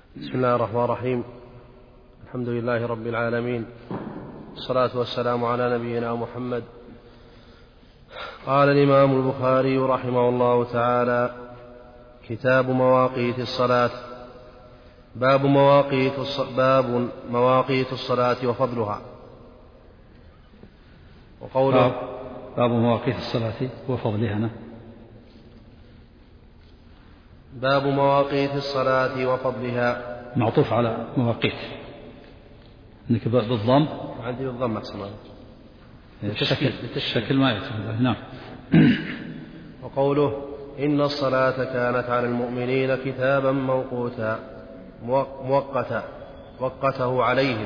بسم الله الرحمن الرحيم. الحمد لله رب العالمين، والصلاة والسلام على نبينا محمد. قال الإمام البخاري رحمه الله تعالى: كتاب مواقيت الصلاة. باب مواقيت الصلاة وفضلها. وقوله باب مواقيت الصلاة وفضلها. باب مواقيت الصلاة وفضلها، معطوف على مواقيت. انك بالضم، عندي بالضم أحسن. الشكل ما يتم. نعم. وقوله: إن الصلاة كانت على المؤمنين كتابا مؤقتا وقته عليهم.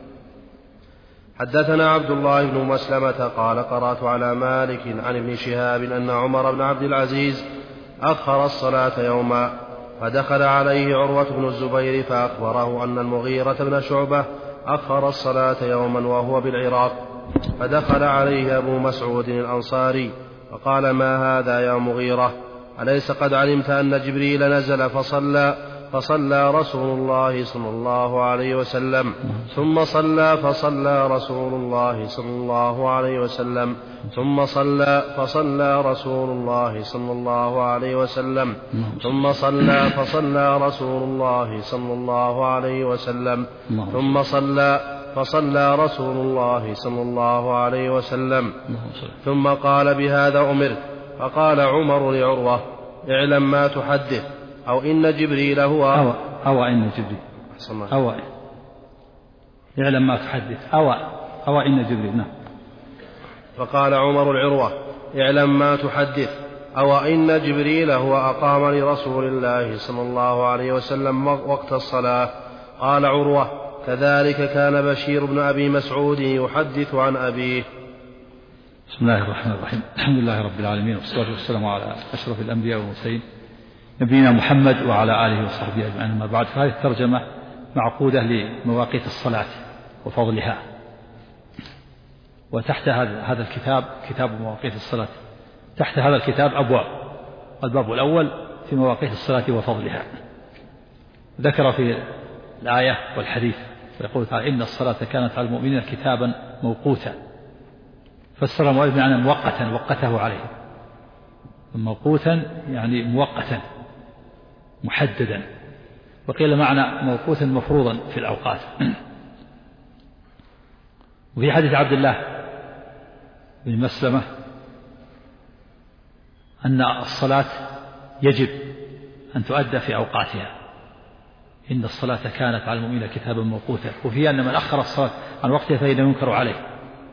حدثنا عبد الله بن مسلمة قال: قرأت على مالك عن ابن شهاب أن عمر بن عبد العزيز أخر الصلاة يوما، فدخل عليه عروة بن الزبير فأخبره أن المغيرة بن شعبة أخر الصلاة يوما وهو بالعراق، فدخل عليه أبو مسعود الأنصاري فقال: ما هذا يا مغيرة؟ أليس قد علمت أن جبريل نزل فصلى رسول الله صلى الله عليه وسلم، ثم فصلى رسول الله صلى الله عليه وسلم، ثم فصلى رسول الله صلى الله عليه وسلم، ثم فصلى رسول الله صلى الله عليه وسلم، ثم فصلى رسول الله صلى الله عليه وسلم، ثم قال: بهذا أمرت. فقال عمر لعروة: اعلم ما تحدث، أو إن جبريل هو إن جبريل اعلم ما تحدث أو إن جبريل. نعم. فقال عمر العروة: اعلم ما تحدث، أو إن جبريل هو أقام لرسول الله صلى الله عليه وسلم وقت الصلاة. قال عروة: كذلك كان بشير بن أبي مسعود يحدث عن أبيه. بسم الله الرحمن الرحيم. الحمد لله رب العالمين، والصلاة والسلام على أشرف الأنبياء والمرسلين نبينا محمد وعلى آله وصحبه أجمعين. أما بعد، فهذه الترجمة معقودة لمواقيت الصلاة وفضلها. وتحت هذا الكتاب، كتاب مواقيت الصلاة، تحت هذا الكتاب أبواب. الباب الأول في مواقيت الصلاة وفضلها. ذكر في الآية والحديث ويقول تعالى: إن الصلاة كانت على المؤمنين كتابا موقوتا. فسر المؤلف معنى مؤقتا، وقته عليه. موقوتا يعني مؤقتا محددا، وقيل معنى موقوتا مفروضا في الأوقات. وفي حديث عبد الله بن مسلمة أن الصلاة يجب أن تؤدى في أوقاتها. إن الصلاة كانت على المؤمنين كتابا موقوتا. وفي أن من أخر الصلاة عن وقتها فإنه ينكر عليه.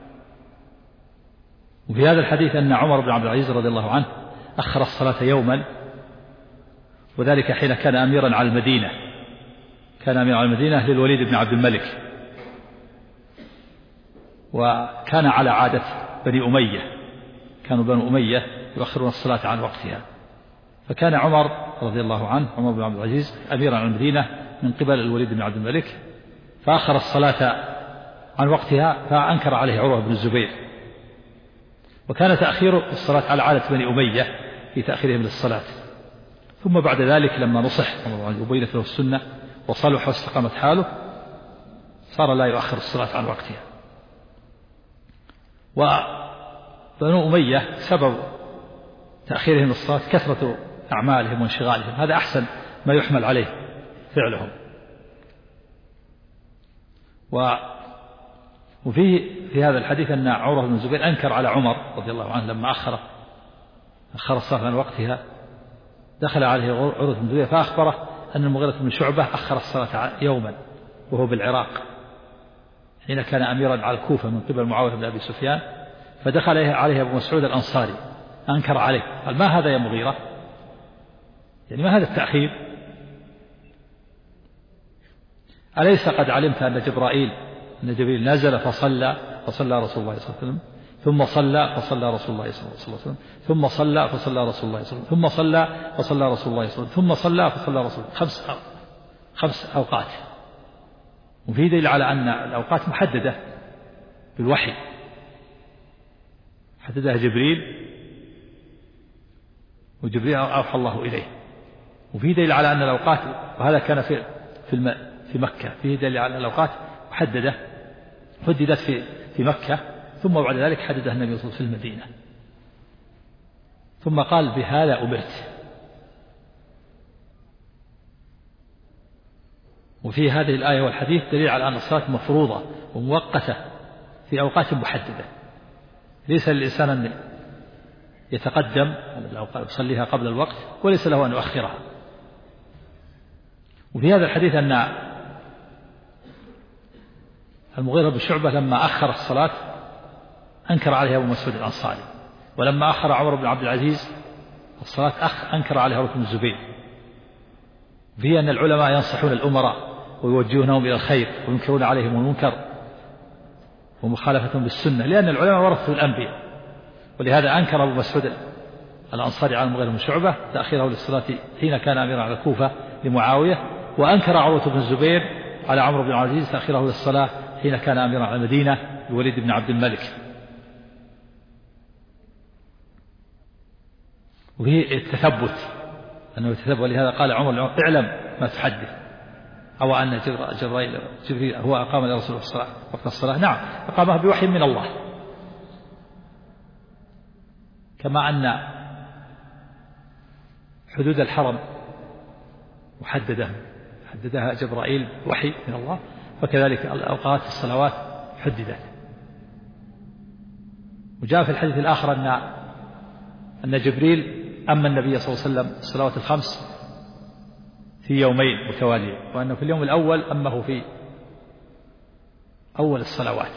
وفي هذا الحديث أن عمر بن عبد العزيز رضي الله عنه أخر الصلاة يوما، وذلك حين كان أميرا على المدينة. كان أميرا على المدينة للوليد بن عبد الملك، وكان على عادة بني أمية. كانوا بني أمية يؤخرون الصلاة عن وقتها. فكان عمر رضي الله عنه، عمر بن عبد العزيز، أميرا على المدينة من قبل الوليد بن عبد الملك، فأخر الصلاة عن وقتها، فأنكر عليه عروة بن الزبير. وكان تأخير الصلاة على عادة بني أمية في تأخيرهم للصلاة. ثم بعد ذلك لما نصح وبينت له السنة وصلح واستقامت حاله، صار لا يؤخر الصلاة عن وقتها. وبنو أمية سبب تأخيرهم الصلاة كثرة أعمالهم وانشغالهم. هذا أحسن ما يحمل عليه فعلهم. وفي هذا الحديث أن عروة بن الزبير أنكر على عمر رضي الله عنه لما أخر الصلاة عن وقتها. دخل عليه عروة بن الزبير فأخبره أن المغيرة بن شعبة أخر الصلاة يوما وهو بالعراق، حين كان أميرا على الكوفة من قبل معاوية بن أبي سفيان. فدخل عليه أبو مسعود الأنصاري أنكر عليه، قال: ما هذا يا مغيرة؟ يعني ما هذا التأخير؟ أليس قد علمت أن جبريل نزل فصلى رسول الله صلى الله عليه وسلم، ثم فصلى رسول الله صلى الله عليه وسلم، ثم فصلى رسول الله صلى الله عليه وسلم، ثم فصلى رسول الله صلى الله عليه وسلم، ثم فصلى رسول الله. خمس أوقات. وفي دليل على أن الأوقات محددة بالوحي، حددها جبريل، وجبريل أوحى الله إليه. وفي دليل على أن الأوقات، وهذا كان في في مكة، فيه دليل على الأوقات محددة حددت في مكة، ثم بعد ذلك حددها النبي صلى الله عليه وسلم في المدينة، ثم قال بهذا أمرت. وفي هذه الآية والحديث دليل على أن الصلاة مفروضة وموقتة في أوقات محددة، ليس للإنسان أن يتقدم يصليها قبل الوقت، وليس له أن يؤخرها. وفي هذا الحديث أن المغيرة بن شعبة لما أخر الصلاة أنكر عليه أبو مسعود الأنصاري، ولما أخر عمر بن عبد العزيز الصلاة أنكر عليه عروة بن الزبير. فيه أن العلماء ينصحون الأمراء ويوجهونهم إلى الخير وينكرون عليهم المنكر ومخالفتهم بالسنة، لأن العلماء ورثوا الأنبياء. ولهذا أنكر أبو مسعود الأنصاري على المغيرة بن شعبة تأخيره للصلاة حين كان أميرا على الكوفة لمعاوية، وأنكر عروة بن الزبير على عمرو بن عبد العزيز تأخيره للصلاة حين كان أميرا على المدينة لوليد بن عبد الملك. وفيه التثبت أنه يتثبت، ولهذا قال عمر اعلم ما تحدث، أو أن جبريل هو أقام لرسول الله وقت الصلاة. نعم، أقامها بوحي من الله، كما أن حدود الحرم حددها جبرائيل وحي من الله، فكذلك الأوقات الصلوات حددت. وجاء في الحديث الآخر أن جبريل أما النبي صلى الله عليه وسلم الصلوات الخمس في يومين متواليين، وأنه في اليوم الأول أمه في أول الصلوات،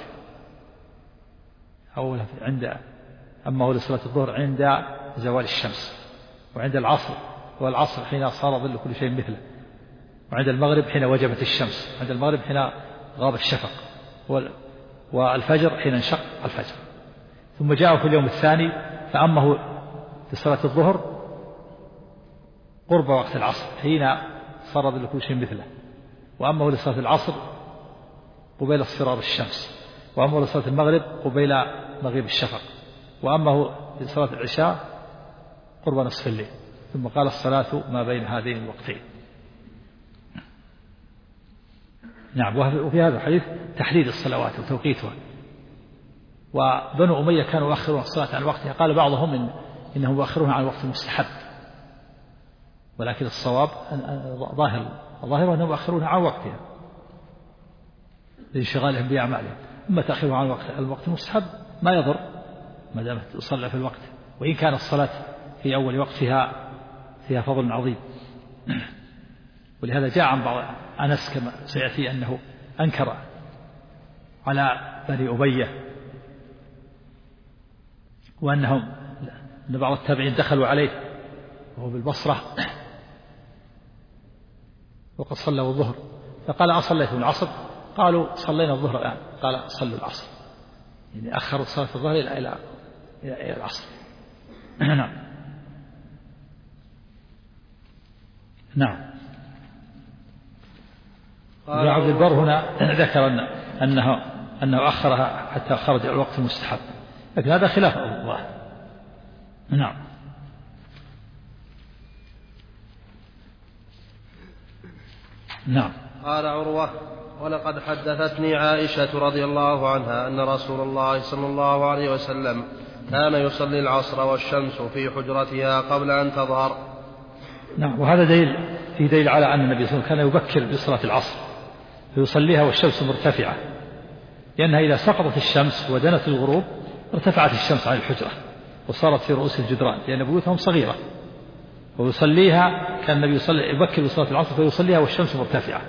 أمه لصلاة الظهر عند زوال الشمس، وعند العصر والعصر حين صار ظل كل شيء مثله، وعند المغرب حين وجبت الشمس، عند المغرب حين غاب الشفق، والفجر حين انشق الفجر. ثم جاء في اليوم الثاني فأمه لصلاة الظهر قرب وقت العصر حين صار ظل كل شيء مثله، وأمه لصلاة العصر قبيل اصفرار الشمس، وأمه لصلاة المغرب قبيل مغيب الشفق، وأمه لصلاة العشاء قرب نصف الليل. ثم قال الصلاة ما بين هذين الوقتين. نعم. وفي هذا الحديث تحديد الصلوات وتوقيتها. وبنو أمية كانوا يؤخرون الصلاة عن وقتها، قال بعضهم إنهم يؤخرونها عن وقت المستحب، ولكن الصواب ظاهر أنهم يؤخرونها عن وقتها لانشغالهم بأعمالهم. أما تأخيرها عن الوقت المستحب ما يضر ما دام تصلى في الوقت، وإن كان الصلاة في أول وقتها فيها فضل عظيم. ولهذا جاء عن بعض أنس كما سيأتي أنه أنكر على بني أمية، وأن بعض التابعين دخلوا عليه وهو بالبصرة وقد صلوا الظهر، فقال أصليتم العصر؟ قالوا صلينا الظهر الآن. قال صلوا العصر، يعني أخروا صلاة الظهر إلى العصر. نعم. ابن عبد البر هنا ذكر أنه أخرها حتى خرج الوقت المستحب، لكن هذا خلاف الله. نعم. نعم. قال عروة: ولقد حدثتني عائشة رضي الله عنها أن رسول الله صلى الله عليه وسلم كان يصلي العصر والشمس في حجرتها قبل أن تظهر. نعم. وهذا دليل على أن النبي صلى الله عليه وسلم كان يبكر بصلاة العصر فيصليها والشمس مرتفعة، لأنها إذا سقطت الشمس ودنت الغروب ارتفعت الشمس عن الحجرة وصارت في رؤوس الجدران، لأن بيوتهم صغيرة، ويصليها كان النبي يبكر بصلاة العصر فيصليها والشمس مرتفعة،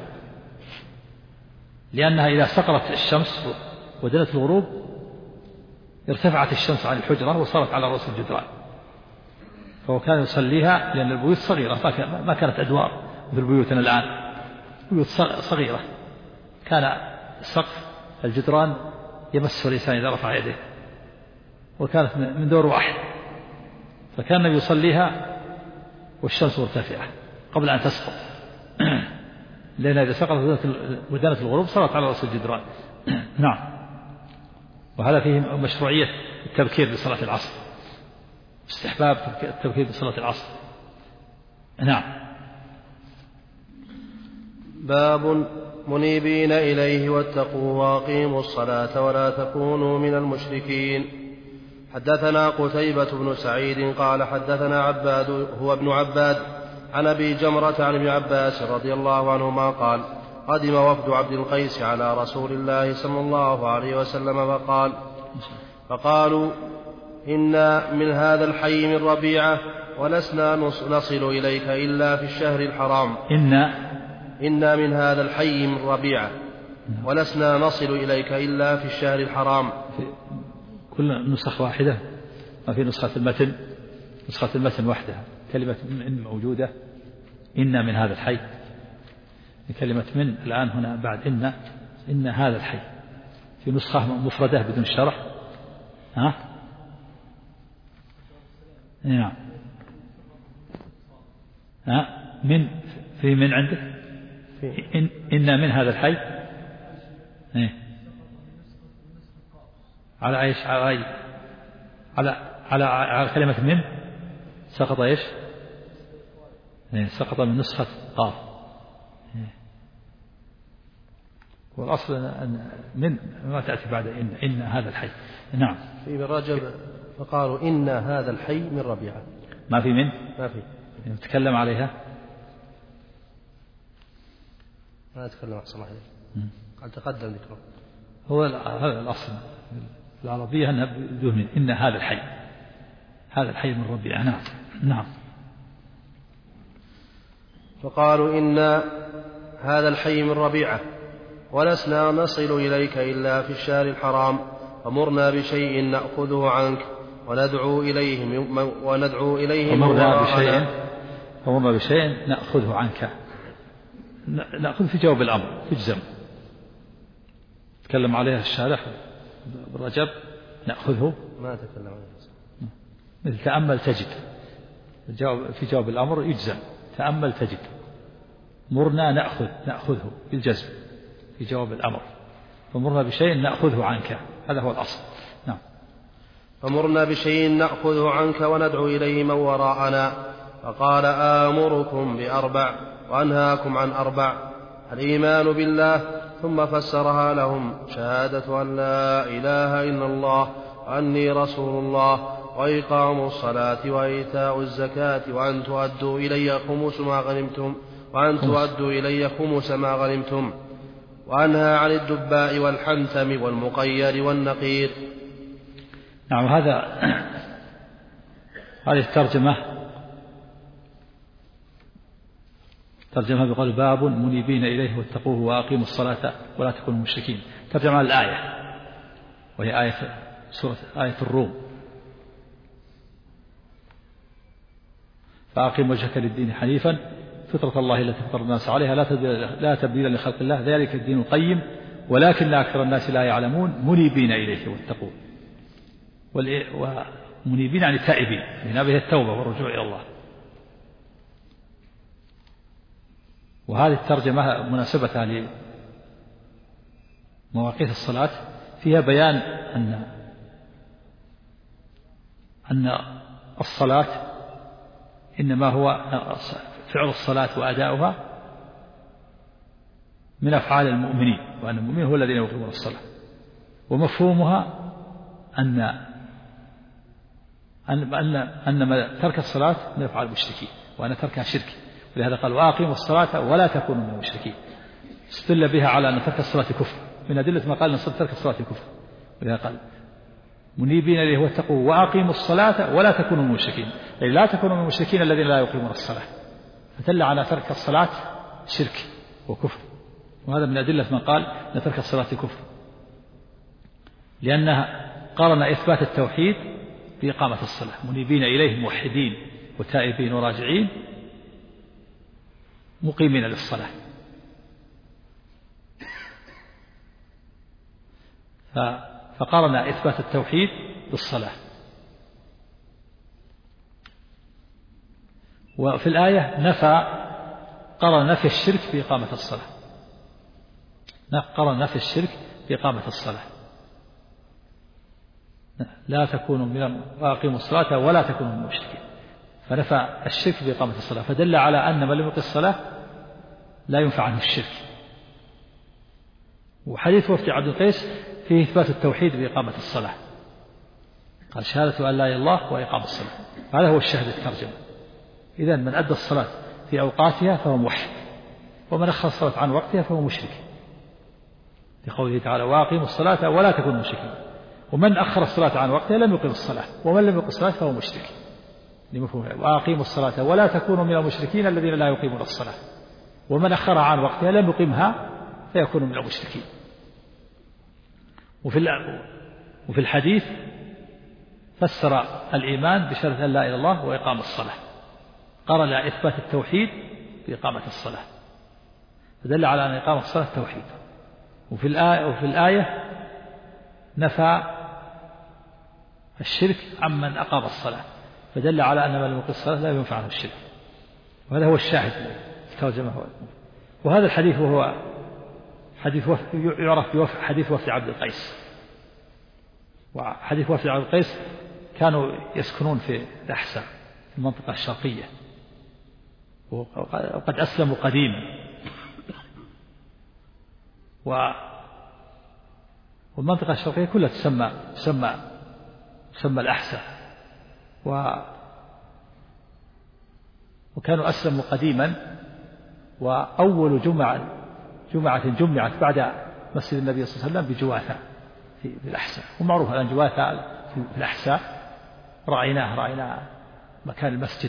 لأنها إذا سقطت الشمس ودنت الغروب ارتفعت الشمس عن الحجرة وصارت على رؤوس الجدران، فهو كان يصليها لأن البيوت صغيرة، ما كانت أدوار مثل بيوتنا الآن، بيوت صغيرة، كان سقف الجدران يمسه الإنسان إذا رفع يديه، وكانت من دور واحد، فكان النبي يصليها والشمس مرتفعة قبل أن تسقط، لأن إذا سقطت ودنت الغروب صارت على رأس الجدران. نعم. وهذا فيه مشروعية التبكير بصلاة العصر، استحباب التبكير بصلاة العصر. نعم. باب منيبين إليه واتقوا وأقيموا الصلاة ولا تكونوا من المشركين. حدثنا قتيبة بن سعيد قال حدثنا عباد هو ابن عباد عن أبي جمرة عن ابن عباس رضي الله عنهما قال قدم وفد عبد القيس على رسول الله صلى الله عليه وسلم فقالوا إنا من هذا الحي من ربيعة ولسنا نصل إليك إلا في الشهر الحرام. إنا من هذا الحي من ربيعة ولسنا نصل إليك إلا في الشهر الحرام. كل نسخة واحدة، ما في نسخة المتن، نسخة المتن وحدها كلمة من موجودة، إنا من هذا الحي. كلمة من الآن هنا بعد إن هذا الحي. في نسخة مفردة بدون شرح. نعم. من عندك إن من هذا الحي. على ايش؟ على كلمة من سقط ايش؟ سقط من نسخة قاف. والأصل أن من ما تأتي بعد إن هذا الحي. نعم. في رجب فقالوا إن هذا الحي من ربيعة. ما في من؟ ما في. نتكلم عليها. ما نتكلم عن صلاح. قد تقدم ذكره. هو هذا الأصل العربية أنها بدون من. إن هذا الحي، هذا الحي من ربيعة. نعم. نعم. فقالوا إن هذا الحي من ربيعة ولسنا نصل إليك إلا في الشهر الحرام فمرنا بشيء نأخذه عنك وندعو إليه فمرنا بشيء نأخذه عنك. نأخذ في جواب الأمر تجزم. تكلم عليها الشارح بالرجب نأخذه. ما تكلم عليها مثل تأمل تجد. في جواب الأمر يجزم. تأمل تجد. مرنا نأخذه بالجزم في جواب الأمر. فمرنا بشيء نأخذه عنك، هذا هو الأصل. نعم. فمرنا بشيء نأخذه عنك وندعو إليه من وراءنا. فقال آمركم بأربع وأنهاكم عن أربع: الإيمان بالله، ثم فسرها لهم: شهادة أن لا إله إلا الله وأني رسول الله، وإقام الصلاة وإيتاء الزكاة، وأن تؤدوا إلي خمس ما غنمتم، وأنهى عن الدباء والحنثم والمقير والنقير. نعم. هذه الترجمة بقول باب منيبين إليه واتقوه وأقيموا الصلاة ولا تكونوا مشركين. ترجمة الآية، وهي آية الروم: فأقم وجهك للدين حنيفا فطرة الله التي فطر الناس عليها لا تبديل لخلق الله ذلك الدين القيم ولكن أكثر الناس لا يعلمون. منيبين إليه واتقوه، ومنيبين يعني تائبين، من هذه التوبة والرجوع إلى الله. وهذه الترجمة مناسبتها لمواقيت الصلاة فيها بيان أن الصلاة إنما هو فعل الصلاة وأداؤها من أفعال المؤمنين، وأن المؤمنين هو الذين يقيمون الصلاة. ومفهومها أن ترك الصلاة من أفعال المشركين، وأن تركها شرك. ولهذا قال: وأقيموا الصلاة ولا تكونوا من المشركين. استدل بها على أن ترك الصلاة كفر، من أدلة ما قال أن ترك الصلاة كفر. ولهذا قال: منيبين إليه واتقوا وأقيموا الصلاة ولا تكونوا من المشركين، أي لا تكونوا من المشركين الذين لا يقيمون الصلاة. فدل على ترك الصلاة شرك وكفر، وهذا من أدلة من قال أن ترك الصلاة كفر، لأنها قارن إثبات التوحيد بإقامة الصلاة. منيبين إليه موحدين وتائبين وراجعين مقيمين للصلاة. فقارن إثبات التوحيد بالصلاة. وفي الآية قارن نفي الشرك بإقامة الصلاة. قارن نفي الشرك بإقامة الصلاة. لا تكونوا من وأقيموا الصلاة ولا تكونوا من المشركين، فنفى الشرك بإقامة الصلاة، فدل على أن من لم يقم الصلاة لا ينفع عنه الشرك. وحديث وفد عبد القيس فيه إثبات التوحيد بإقامة الصلاة، قال شهادة أن لا إله إلا الله وإقام الصلاة، هذا هو الشاهد الترجمة. إذن من أدى الصلاة في أوقاتها فهو موحد، ومن أخر الصلاة عن وقتها فهو مشرك، لقوله تعالى وأقيموا الصلاة ولا تكونوا مشركين. ومن أخر الصلاة عن وقتها لم يقم الصلاة، ومن لم يقم الصلاة فهو مشرك لمفهومها. وأقيموا الصلاة ولا تكونوا من المشركين الذين لا يقيمون الصلاة، ومن أخرها عن وقتها لم يقمها فيكون من المشركين. وفي الحديث فسر الإيمان بشرط أن لا إله إلا الله وإقام الصلاة، قرن إثبات التوحيد بإقامة الصلاة، فدل على أن إقامة الصلاة التوحيد. وفي الآية نفى الشرك عمن أقام الصلاة، فدل على أن من لم يقم الصلاة لا ينفع عنه الشرك، وهذا هو الشاهد الترجمة. وهذا الحديث وهو حديث يعرف بحديث وفد عبد القيس. وحديث وفد عبد القيس كانوا يسكنون في الأحساء في المنطقة الشرقية، وقد أسلموا قديما، والمنطقة الشرقية كلها تسمى الأحساء، وكانوا أسلموا قديما. وأول جمعة جمعت بعد مسجد النبي صلى الله عليه وسلم بجواثة في الأحساء، ومعروف الآن جواثة في الأحساء رأينا مكان المسجد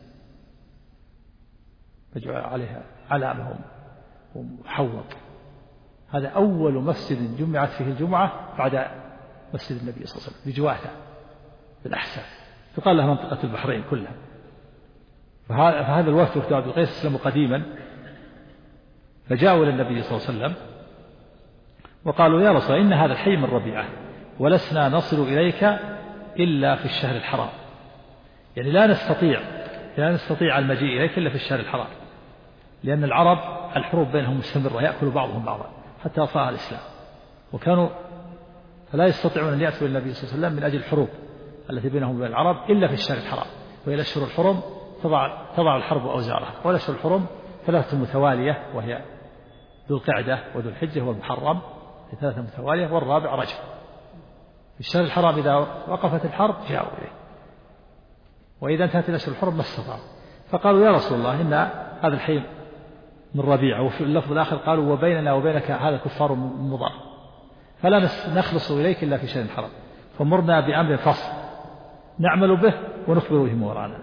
مجعول عليها علامهم ومحوط. هذا أول مسجد جمعت فيه الجمعة بعد مسجد النبي صلى الله عليه وسلم بجواثة في الأحساء، تقال لها منطقة البحرين كلها. فهذا الوفد وفد عبد القيس اسلموا قديما، فجاءوا إلى النبي صلى الله عليه وسلم وقالوا يا رسول الله إن هذا الحي من ربيعة، ولسنا نصل إليك إلا في الشهر الحرام، يعني لا نستطيع المجيء إليك إلا في الشهر الحرام، لأن العرب الحروب بينهم مستمرة، يأكل بعضهم بعضا حتى أطاع الإسلام، وكانوا فلا يستطيعون أن يأتوا إلى النبي صلى الله عليه وسلم من أجل الحروب التي بينهم وبين العرب إلا في الشهر الحرام. وهي الأشهر الحرم تضع الحرب أوزارها، والأشهر الحرم 3 متوالية، وهي ذو القعدة وذو الحجة والمحرم 3 متوالية، والرابع رجب. في الشهر الحرام إذا وقفت الحرب جاءوا إليه، وإذا انتهت الأشهر الحرم ما استطاعوا. فقالوا يا رسول الله إن هذا الحي من ربيعة، وفي اللفظ الآخر قالوا وبيننا وبينك هذا كفار مضار، فلا نخلص إليك إلا في شهر الحرام، فمرنا بأمر فصل نعمل به ونخبر به ما ورانا.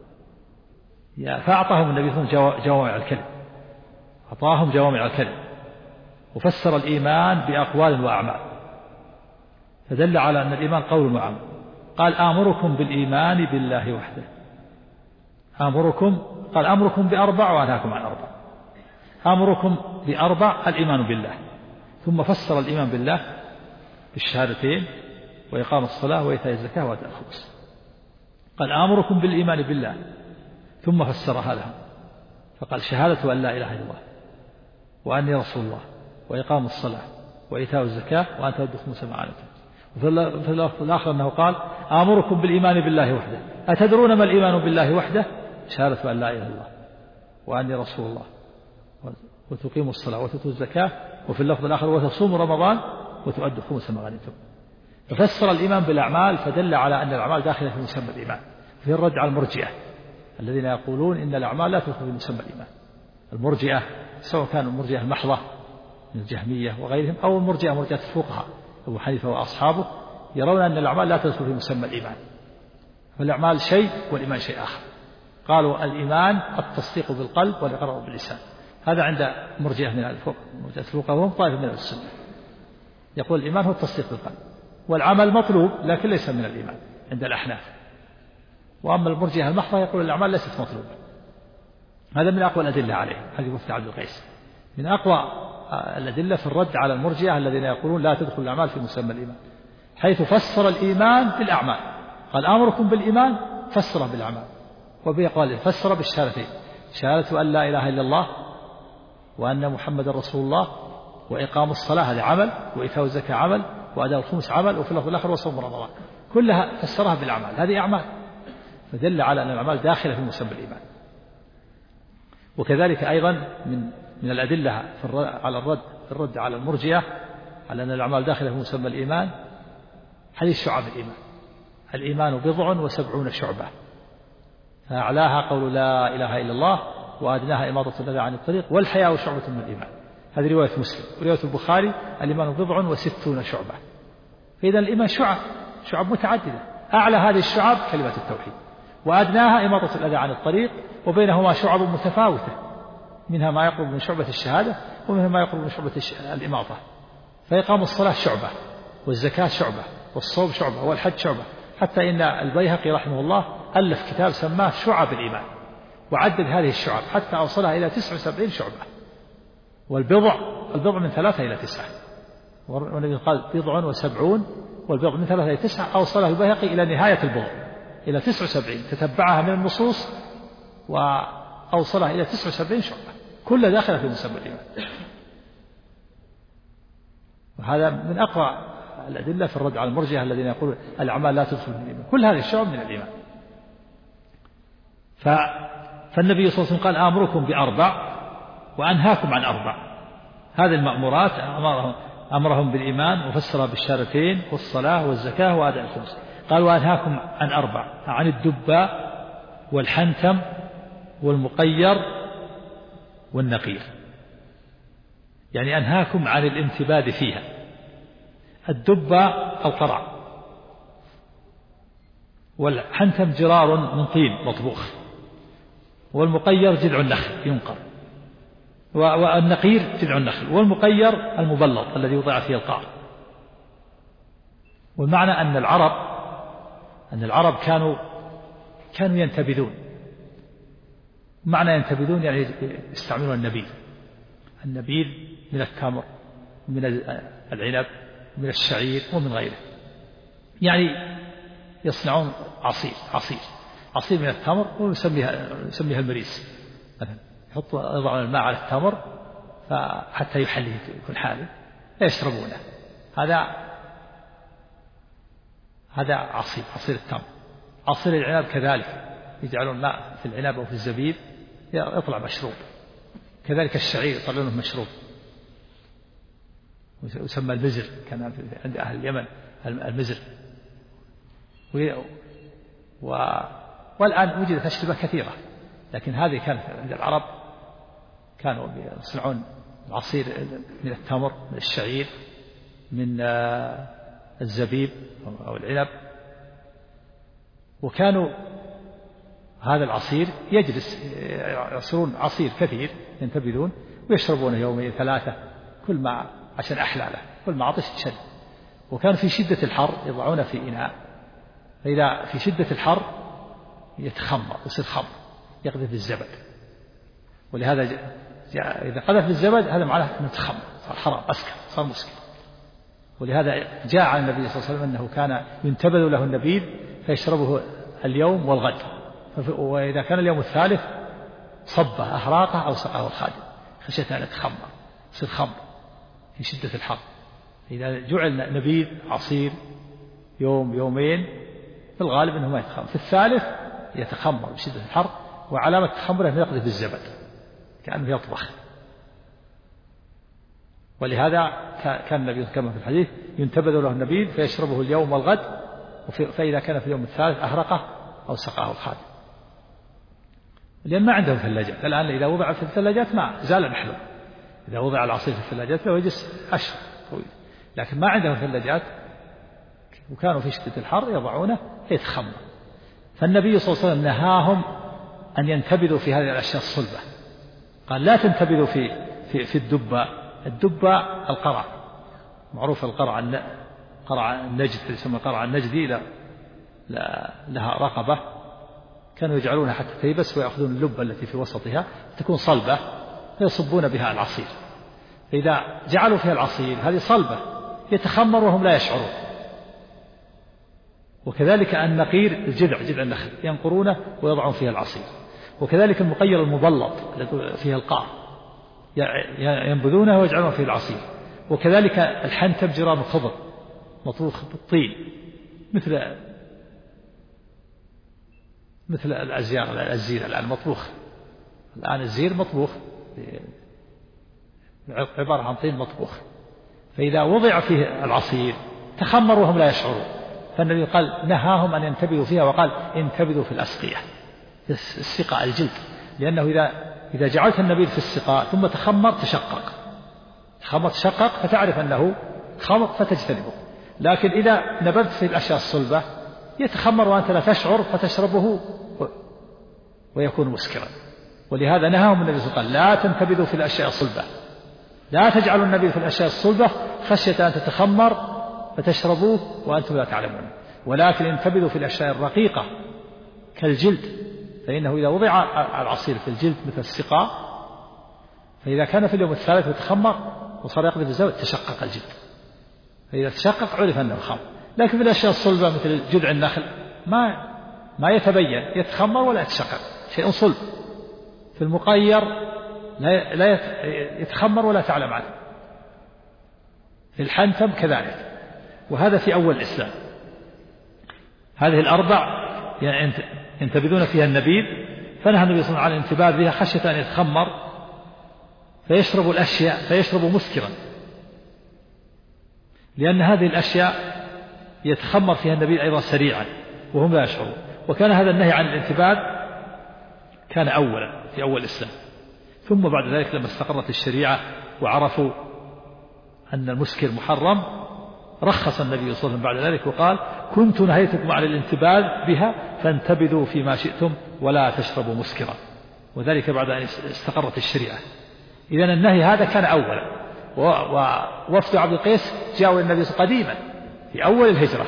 فأعطاهم النبي صلى الله عليه وسلم جوامع الكلم، أعطاهم جوامع الكلم، وفسر الإيمان بأقوال وأعمال، فدل على أن الإيمان قول وعمل. قال آمركم بالإيمان بالله وحده، قال أمركم ب4 وأنهاكم عن 4. أمركم ب4 الإيمان بالله، ثم فسر الإيمان بالله بالشهادتين وإقام الصلاة وإيتاء الزكاة وأداء الخمس. قال آمركم بالإيمان بالله، ثم فسرها لهم فقال شهادة أن لا إله إلا الله وأني رسول الله وإقام الصلاة وإيتاء الزكاة وأن تؤدوا الخمس ما عليكم. وفي اللفظ الآخر أنه قال آمركم بالإيمان بالله وحده. أتدرون ما الإيمان بالله وحده؟ شهادة أن لا إله إلا الله وأني رسول الله وتقيموا الصلاة وتؤتوا الزكاة، وفي اللفظ الآخر وتصوموا رمضان وتؤدوا الخمس ما غنمتم. ففسر الإيمان بالأعمال، فدل على أن الأعمال داخلة في مسمى الإيمان. في الرد على المرجئة الذين يقولون إن الأعمال لا تدخل في مسمى الإيمان. المرجئة سواء كانوا المرجئة المحضة من الجهمية وغيرهم، أو المرجئة مرجئة الفقهاء أبو حنيفة وأصحابه، يرون أن الأعمال لا تدخل في مسمى الإيمان، فالأعمال شيء والإيمان شيء آخر. قالوا الإيمان التصديق بالقلب والإقرار باللسان، هذا عند مرجئة من الفقهاء، مرجئة الفقهاء وهم طائفة من السنة. يقول الإيمان هو التصديق بالقلب، والعمل مطلوب لكن ليس من الإيمان عند الأحناف. وأما المرجئة المحضة يقول الأعمال ليست مطلوبة. هذا من أقوى الأدلة عليه حديث وفد عبد القيس، من أقوى الأدلة في الرد على المرجئة الذين يقولون لا تدخل الأعمال في مسمى الإيمان، حيث فسر الإيمان بالأعمال. قال آمركم بالإيمان فسره بالأعمال، وبه قال فسر بالشهادتين، شهادة أن لا إله إلا الله وأن محمد رسول الله وإقام الصلاة هذا عمل، وإيتاء الزكاة عمل، وأداء الخمس عمل، وفي اللفظ الآخر وصوم رمضان، كلها فسرها بالأعمال، هذه أعمال، فدل على أن الأعمال داخلة في مسمى الإيمان. وكذلك أيضا من من الأدلة على الرد على المرجئة على أن الأعمال داخلة في مسمى الإيمان حديث شعب الإيمان 70 شعبة، فأعلاها قول لا إله إلا الله، وأدناها إماطة الأذى عن الطريق، والحياء شعبة من الإيمان. هذه رواية مسلم. ورواية البخاري الإيمان 60 شعبة. فإذا الإيمان شعب متعددة، أعلى هذه الشعب كلمة التوحيد، وأدناها إماطة الأذى عن الطريق، وبينهما شعب متفاوتة، منها ما يقرب من شعبة الشهادة ومنها ما يقرب من شعبة الإماطة. فإقام الصلاة شعبة، والزكاة شعبة، والصوم شعبة، والحج شعبة، حتى إن البيهقي رحمه الله ألف كتاب سماه شعب الإيمان، وعدد هذه الشعب حتى أوصلها إلى 79 شعبة. والبضع من 3 إلى 9، والنبي قال 70 والبضع من 3 إلى 9، أوصلها البيهقي إلى نهاية البضع إلى 79، تتبعها من النصوص وأوصلها إلى 79 شعبة، كل داخلة في مسمى الإيمان. وهذا من أقوى الأدلة في الرد على المرجئة الذين يقولون الأعمال لا تدخل في الإيمان، كل هذه الشعب من الإيمان. فالنبي صلى الله عليه وسلم قال آمركم ب4 وأنهاكم عن 4. هذه المأمورات أمرهم بالإيمان وفسرها بالشهادتين والصلاة والزكاة وأداء الخمس. قال وأنهاكم عن 4، عن الدباء والحنتم والمقير والنقير، يعني أنهاكم عن الانتباد فيها. الدباء القرع، والحنتم جرار من طين مطبوخ، والمقير جذع النخل ينقر، والنقير جذع النخل، والمقير المبلط الذي يوضع فيه القار. والمعنى أن العرب كانوا ينتبذون. معنى ينتبذون يعني يستعملون النبيذ من التمر ومن العنب ومن الشعير ومن غيره، يعني يصنعون عصير من التمر ويسميها المريس مثلا، يضعون الماء على التمر حتى يحلي يكون حالي فيشربونه. هذا عصير التمر. عصير العنب كذلك، يجعلون ماء في العنب أو في الزبيب يطلع مشروب. كذلك الشعير يطلعونه مشروب ويسمى المزر، كان عند أهل اليمن المزر. والآن وجدت أشربة كثيرة، لكن هذه كانت عند العرب، كانوا يصنعون العصير من التمر، من الشعير، من الزبيب أو العنب. وكانوا هذا العصير يعصرون عصير كثير ينتبذون ويشربونه 2 3 كل ما عشان أحلاله، كل ما عطش يشرب. وكان في شدة الحر يضعونه في إناء، فإذا في شدة الحر يتخمر، يصير خمر، يقذف الزبد. ولهذا إذا قذف الزبد هذا معناه أنه تخمر، صار حرام، أسكر، صار مسكر. ولهذا جاء عن النبي صلى الله عليه وسلم أنه كان ينتبذ له النبيذ فيشربه اليوم والغد، وإذا كان اليوم الثالث صبه أهراقه أو سقاه الخادم خشية أن يتخمر، يصير خمر في شدة الحر. إذا جعل نبيذ عصير يوم 2 في الغالب أنه ما يتخمر، في الثالث يتخمر بشدة الحر، وعلامة تخمره أنه يقذف الزبد كأنه يطبخ. ولهذا كان النبي كما في الحديث ينتبذ له النبيذ فيشربه اليوم والغد، فإذا كان في اليوم الثالث أهرقه أو سقاه الخادم، لأن ما عندهم ثلاجات. الآن إذا وضع في الثلاجات ما زال محلو، إذا وضع العصير في الثلاجات لو يجلس أشهر طويل، لكن ما عندهم ثلاجات، وكانوا في شدة الحر يضعونه يتخمر. فالنبي صلى الله عليه وسلم نهاهم أن ينتبذوا في هذه الأشياء الصلبة. قال لا تنتبذوا في الدباء القرع، معروف القرع النجد، يسمى القرع النجدي، لها رقبة كانوا يجعلونها حتى تيبس، ويأخذون اللبة التي في وسطها تكون صلبة فيصبون بها العصير. فإذا جعلوا فيها العصير هذه صلبة يتخمر وهم لا يشعرون. وكذلك النقير جذع النخل ينقرونه ويضعون فيها العصير. وكذلك المقير المبلط فيها القار ينبذونه ويجعلون فيه العصير. وكذلك الحنتم جرام الخضر مطبوخ بالطين مثل الزير الآن مطبوخ. الآن الزير مطبوخ عبارة عن طين مطبوخ، فإذا وضع فيه العصير تخمر وهم لا يشعرون، فالنبي قال نهاهم أن ينتبذوا فيها، وقال انتبذوا في الأسقية، السقاء الجلد، لأنه إذا جعلت النبيذ في السقاء ثم تخمر تشقق فتعرف أنه خمر فتجتنبه، لكن إذا نبذت في الأشياء الصلبة يتخمر وأنت لا تشعر فتشربه ويكون مسكرا. ولهذا نهاهم النبي صلى الله عليه وسلم لا تنتبذوا في الأشياء الصلبة، لا تجعلوا النبيذ في الأشياء الصلبة خشية أن تتخمر فتشربوه وأنتم لا تعلمون، ولكن انتبذوا في الأشياء الرقيقة كالجلد، فإنه إذا وضع العصير في الجلد مثل السقاء، فإذا كان في اليوم الثالث وتخمر وصار يقذف الزوج تشقق الجلد، فإذا تشقق عرف أنه خمر. لكن في الأشياء الصلبة مثل جذع النخل ما يتبين، يتخمر ولا يتشقق، شيء صلب. في المقير لا يتخمر ولا تعلم عنه، في الحنتم كذلك. وهذا في أول الإسلام. هذه الأربع يعني ينتبذون فيها النبيذ، فنهى النبي صلى الله عليه وسلم عن الانتباذ بها خشية أن يتخمر فيشرب الأشياء فيشرب مسكرا، لأن هذه الأشياء يتخمر فيها النبيذ أيضا سريعا وهم لا يشعرون. وكان هذا النهي عن الانتباذ كان أولا في أول الإسلام، ثم بعد ذلك لما استقرت الشريعة وعرفوا أن المسكر محرم رخص النبي صلى الله عليه وسلم بعد ذلك وقال كنت نهيتكم عن الانتباذ بها فانتبذوا فيما شئتم ولا تشربوا مسكرا، وذلك بعد أن استقرت الشريعة. إذن النهي هذا كان أولا. ووفد عبد القيس جاءوا النبي قديما في أول الهجرة،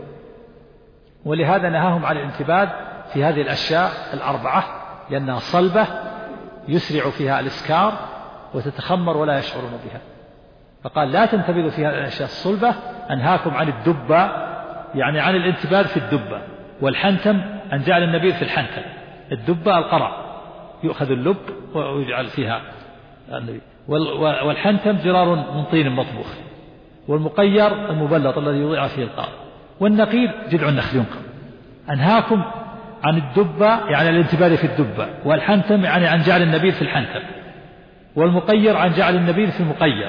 ولهذا نهاهم عن الانتباذ في هذه الأشياء الأربعة، لأنها صلبة يسرع فيها الإسكار وتتخمر ولا يشعرون بها، فقال لا تنتبذوا في هذه الأشياء الصلبة. أنهاكم عن الدبة، يعني عن الانتباذ في الدبة، والحنتم أن جعل النبيذ في الحنتم. الدبة القرع يؤخذ اللب ويجعل فيها النبيذ، والحنتم جرار من طين مطبوخ، والمقير المبلط الذي يوضع فيه القار، والنقير جذع النخل ينقر. أنهاكم عن الدبة يعني الانتباذ في الدبة، والحنتم يعني عن جعل النبيذ في الحنتم، والمقير عن جعل النبيذ في المقير،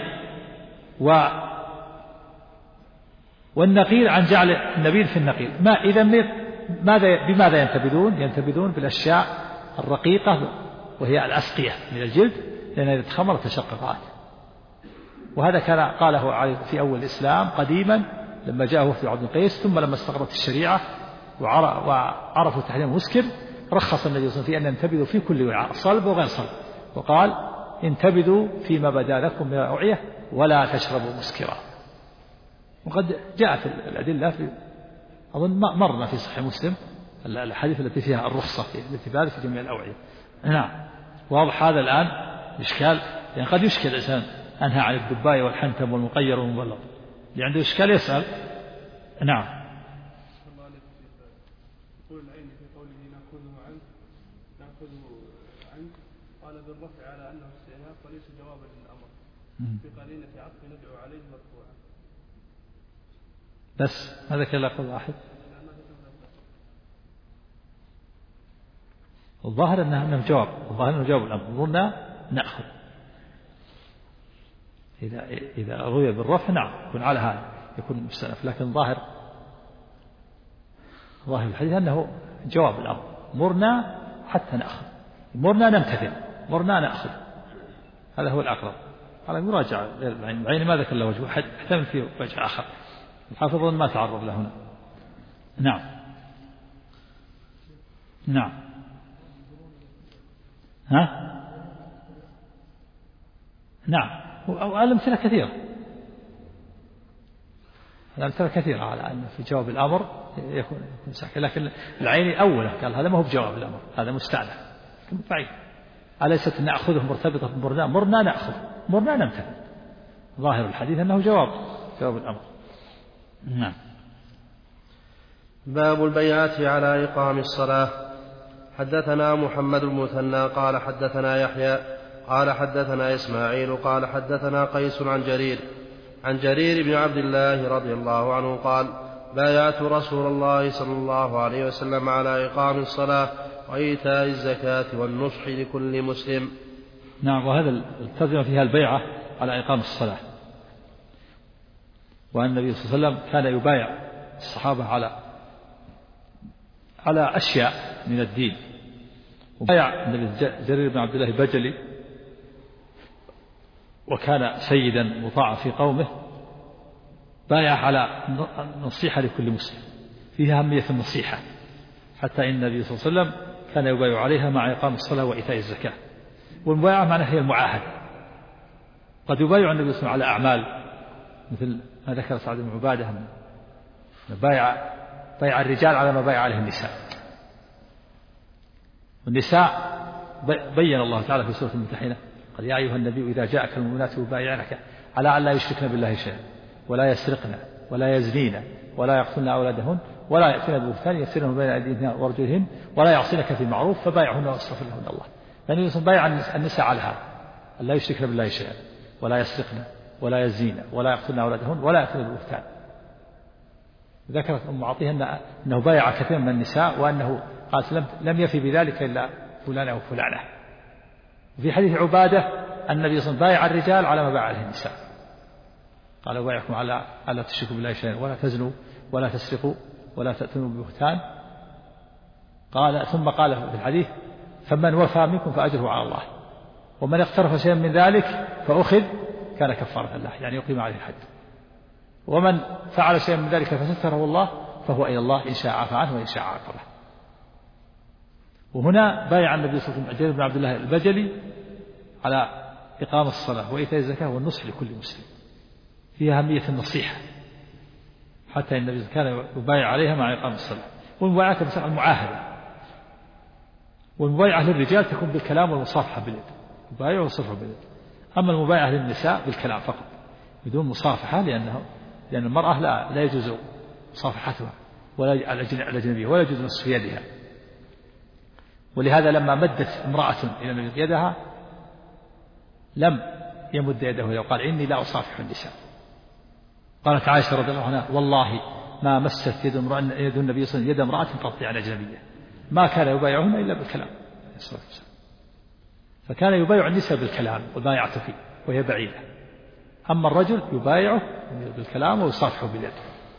والنقير عن جعل النبيذ في النقير. بماذا ينتبذون؟ ينتبذون بالأشياء الرقيقة وهي الأسقية من الجلد، لأن إذا تخمرت تشققات. وهذا كان قاله في أول الإسلام قديما لما جاء وفد عبد القيس، ثم لما استقرت الشريعة وعرفوا تحريم المسكر رخص النبي صلى الله عليه وسلم في أن ينتبذوا في كل وعاء صلب وغير صلب، وقال انتبذوا فيما بدا لكم من الأوعية ولا تشربوا مسكرا. وقد جاءت الأدلة في أظن مرنا في صحيح مسلم الحديث التي فيها الرخصة في الانتباذ في جميع الأوعية. نعم، واضح هذا الآن إشكال، يعني قد يشكل الإنسان أنهى عن الدباء والحنتم والمقير والمبلط، اللي عنده إشكال يسأل. نعم. يقول العين في قوله نأخذه عنه قال بالرفع على أنه استئناف وليس جوابا للأمر في قرينة عطف ندعو عليه مرفوعا. بس هذا كلا قول واحد. الظاهر أنه جواب، الظاهر أنه جواب الأمر، قلنا نأخذ. إذا روي بالرفع نعم يكون على هذا يكون مستأنف، لكن ظاهر الحديث أنه جواب الأمر، مرنا حتى نأخذ، مرنا نمتثل، مرنا نأخذ، هذا هو الأقرب. على مراجعة العين ما ذكر له وجه، احتمل فيه وجه آخر الحافظ ما تعرض له هنا. نعم نعم. نعم، والأمثلة كثيرة، الأمثلة كثيرة على أن في جواب الأمر يكون ساكن، لكن العيني أوله قال هذا ما هو بجواب الأمر، هذا مستأنف بعيد. أليست نأخذه مرتبطة بمرنا؟ مرنا نأخذ، مرنا نمتثل. ظاهر الحديث أنه جواب الأمر. نعم. باب البيعة على إقام الصلاة. حدثنا محمد المثنى قال حدثنا يحيى قال حدثنا إسماعيل قال حدثنا قيس عن جرير بن عبد الله رضي الله عنه قال بايعت رسول الله صلى الله عليه وسلم على إقام الصلاة وإيتاء الزكاة والنصح لكل مسلم. نعم، وهذا الترجمة فيها البيعة على إقام الصلاة، وأن النبي صلى الله عليه وسلم كان يبايع الصحابة على أشياء من الدين. وبايع النبي جرير بن عبد الله البجلي، وكان سيدا مطاعا في قومه، بايع على نصيحة لكل مسلم فيها أهمية النصيحة، حتى إن النبي صلى الله عليه وسلم كان يبايع عليها مع إقام الصلاة وإيتاء الزكاة. والمبايعة معناها هي المعاهدة. قد يبايع النبي صلى الله عليه وسلم على أعمال مثل ما ذكر سعد بن عبادة أن بايع الرجال على ما بايع عليه النساء. والنساء بين الله تعالى في سورة الممتحنة قال يا أيها النبي إذا جاءك المؤمنات يبايعنك على أن لا يشركن بالله شيئا ولا يسرقن ولا يزنين ولا يقتلن أولادهن ولا يأتين ببهتان يفترن بين أيديهن وأرجلهن ولا يعصينك في معروف فبايعهن واستغفر لهن الله. يعني بايع النساء على هذا أن لا يشركن بالله شيئا ولا يسرقن ولا يزنين ولا يقتلن أولادهن ولا يأتين ببهتان. ذكرت أم عطية أنه بايع كثير من النساء، وأنه قال لم يفي بذلك إلا فلانة وفلانة. وفي حديث عبادة النبي صلى الله عليه وسلم بايع الرجال على ما بايع عليه النساء، قال بايعكم على ألا تشركوا بالله شيئا ولا تزنوا ولا تسرقوا ولا تأتوا ببهتان. ثم قال في الحديث فمن وفى منكم فأجره على الله ومن اقترف شيئا من ذلك فأخذ كان كفارة له، يعني يقيم عليه الحد. ومن فعل شيئا من ذلك فستره الله فهو إلى الله إن شاء عفى عنه وإن شاء عاقبه. وهنا بايع النبي صلى الله عليه وسلم جرير بن عبد الله البجلي على إقام الصلاة وإيتاء الزكاة والنصح لكل مسلم، فيها أهمية النصيحة، حتى النبي كان يبايع عليها مع إقام الصلاة. والمبايعة بسبب المعاهدة، والمبايعة للرجال تكون بالكلام والمصافحة باليد، يبايع والصفحة باليد. أما المبايعة للنساء بالكلام فقط بدون مصافحة، لأن المرأة لا يجوز مصافحتها ولا الأجنبية ولا يجوز نصف يدها. ولهذا لما مدت امرأة إلى النبي يدها لم يمد يده وقال إني لا أصافح النساء. قالت عائشة رضي الله عنها والله ما مست يد النبي صلى الله عليه وسلم يد امرأة قط عن أجنبية، ما كان يبايعهن إلا بالكلام. فكان يبايع النساء بالكلام والبايعة فيه وهي بعيدة، أما الرجل يبايعه بالكلام ويصافحه باليد.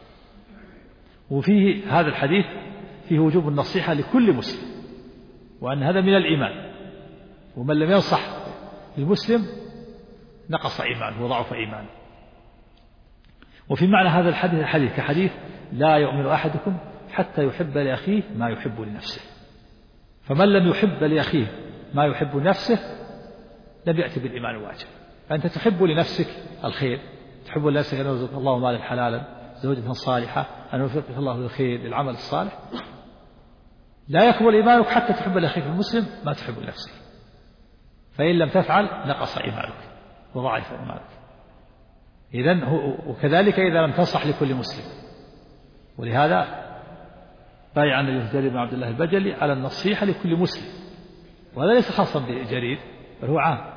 وفيه هذا الحديث فيه وجوب النصيحة لكل مسلم، وأن هذا من الإيمان، ومن لم ينصح المسلم نقص إيمانه وضعف إيمانه. وفي معنى هذا الحديث كحديث لا يؤمن أحدكم حتى يحب لأخيه ما يحب لنفسه. فمن لم يحب لأخيه ما يحب لنفسه لم يأتي بالإيمان الواجب. فأنت تحب لنفسك الخير، تحب لنفسك أن يرزقك الله مالا حلالا، زوجة صالحة، أن يوفقك الله للخير للعمل الصالح. لا يقبل إيمانك حتى تحب لأخيك المسلم ما تحب لنفسك، فإن لم تفعل نقص إيمانك وضعف إيمانك. إذن وكذلك إذا لم تنصح لكل مسلم. ولهذا بايع النبي جرير بن عبد الله البجلي على النصيحة لكل مسلم، وهذا ليس خاصا بجرير بل هو عام.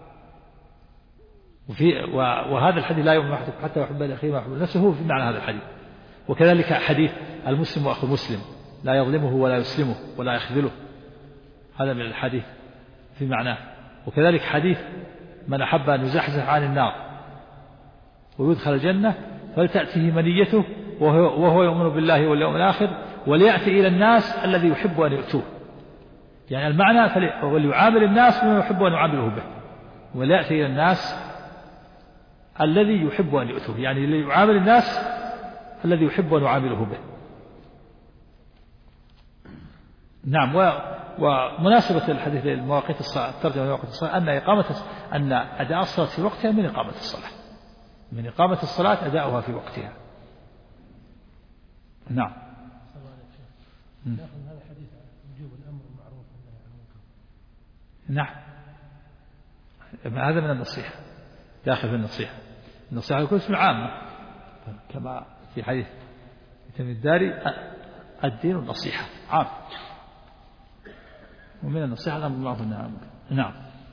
وهذا الحديث لا يؤمن أحدكم حتى يحب لأخيه ما يحب لنفسه هو في معنى هذا الحديث. وكذلك حديث المسلم وأخو المسلم لا يظلمه ولا يسلمه ولا يخذله، هذا من الحديث في معناه. وكذلك حديث من أحب أن يزحزح عن النار ويدخل الجنة فلتأتيه منيته وهو يؤمن بالله واليوم الآخر وليأتي إلى الناس الذي يحب أن يؤتوه. يعني المعنى وليعامل الناس بما يحب أن يعامله به، وليأتي إلى الناس الذي يحب أن يؤتوه، يعني ليعامل الناس الذي يحب أن يعامله به. نعم. ومناسبة الحديث لمواقيت الصلاة، الترجمة لمواقيت الصلاة أن أداء الصلاة في وقتها من إقامة الصلاة، من إقامة الصلاة أداؤها في وقتها. نعم. نأخذ هذا الحديث وجوب الأمر بالمعروف والنهي عن المنكر. نعم، هذا من النصيحة، داخل في النصيحة. النصيحة يكون اسم عامة كما في حديث تميم الداري الدين النصيحة عام، ومن النصيحة الأمر بالمعروف والنهي عن المنكر. نعم.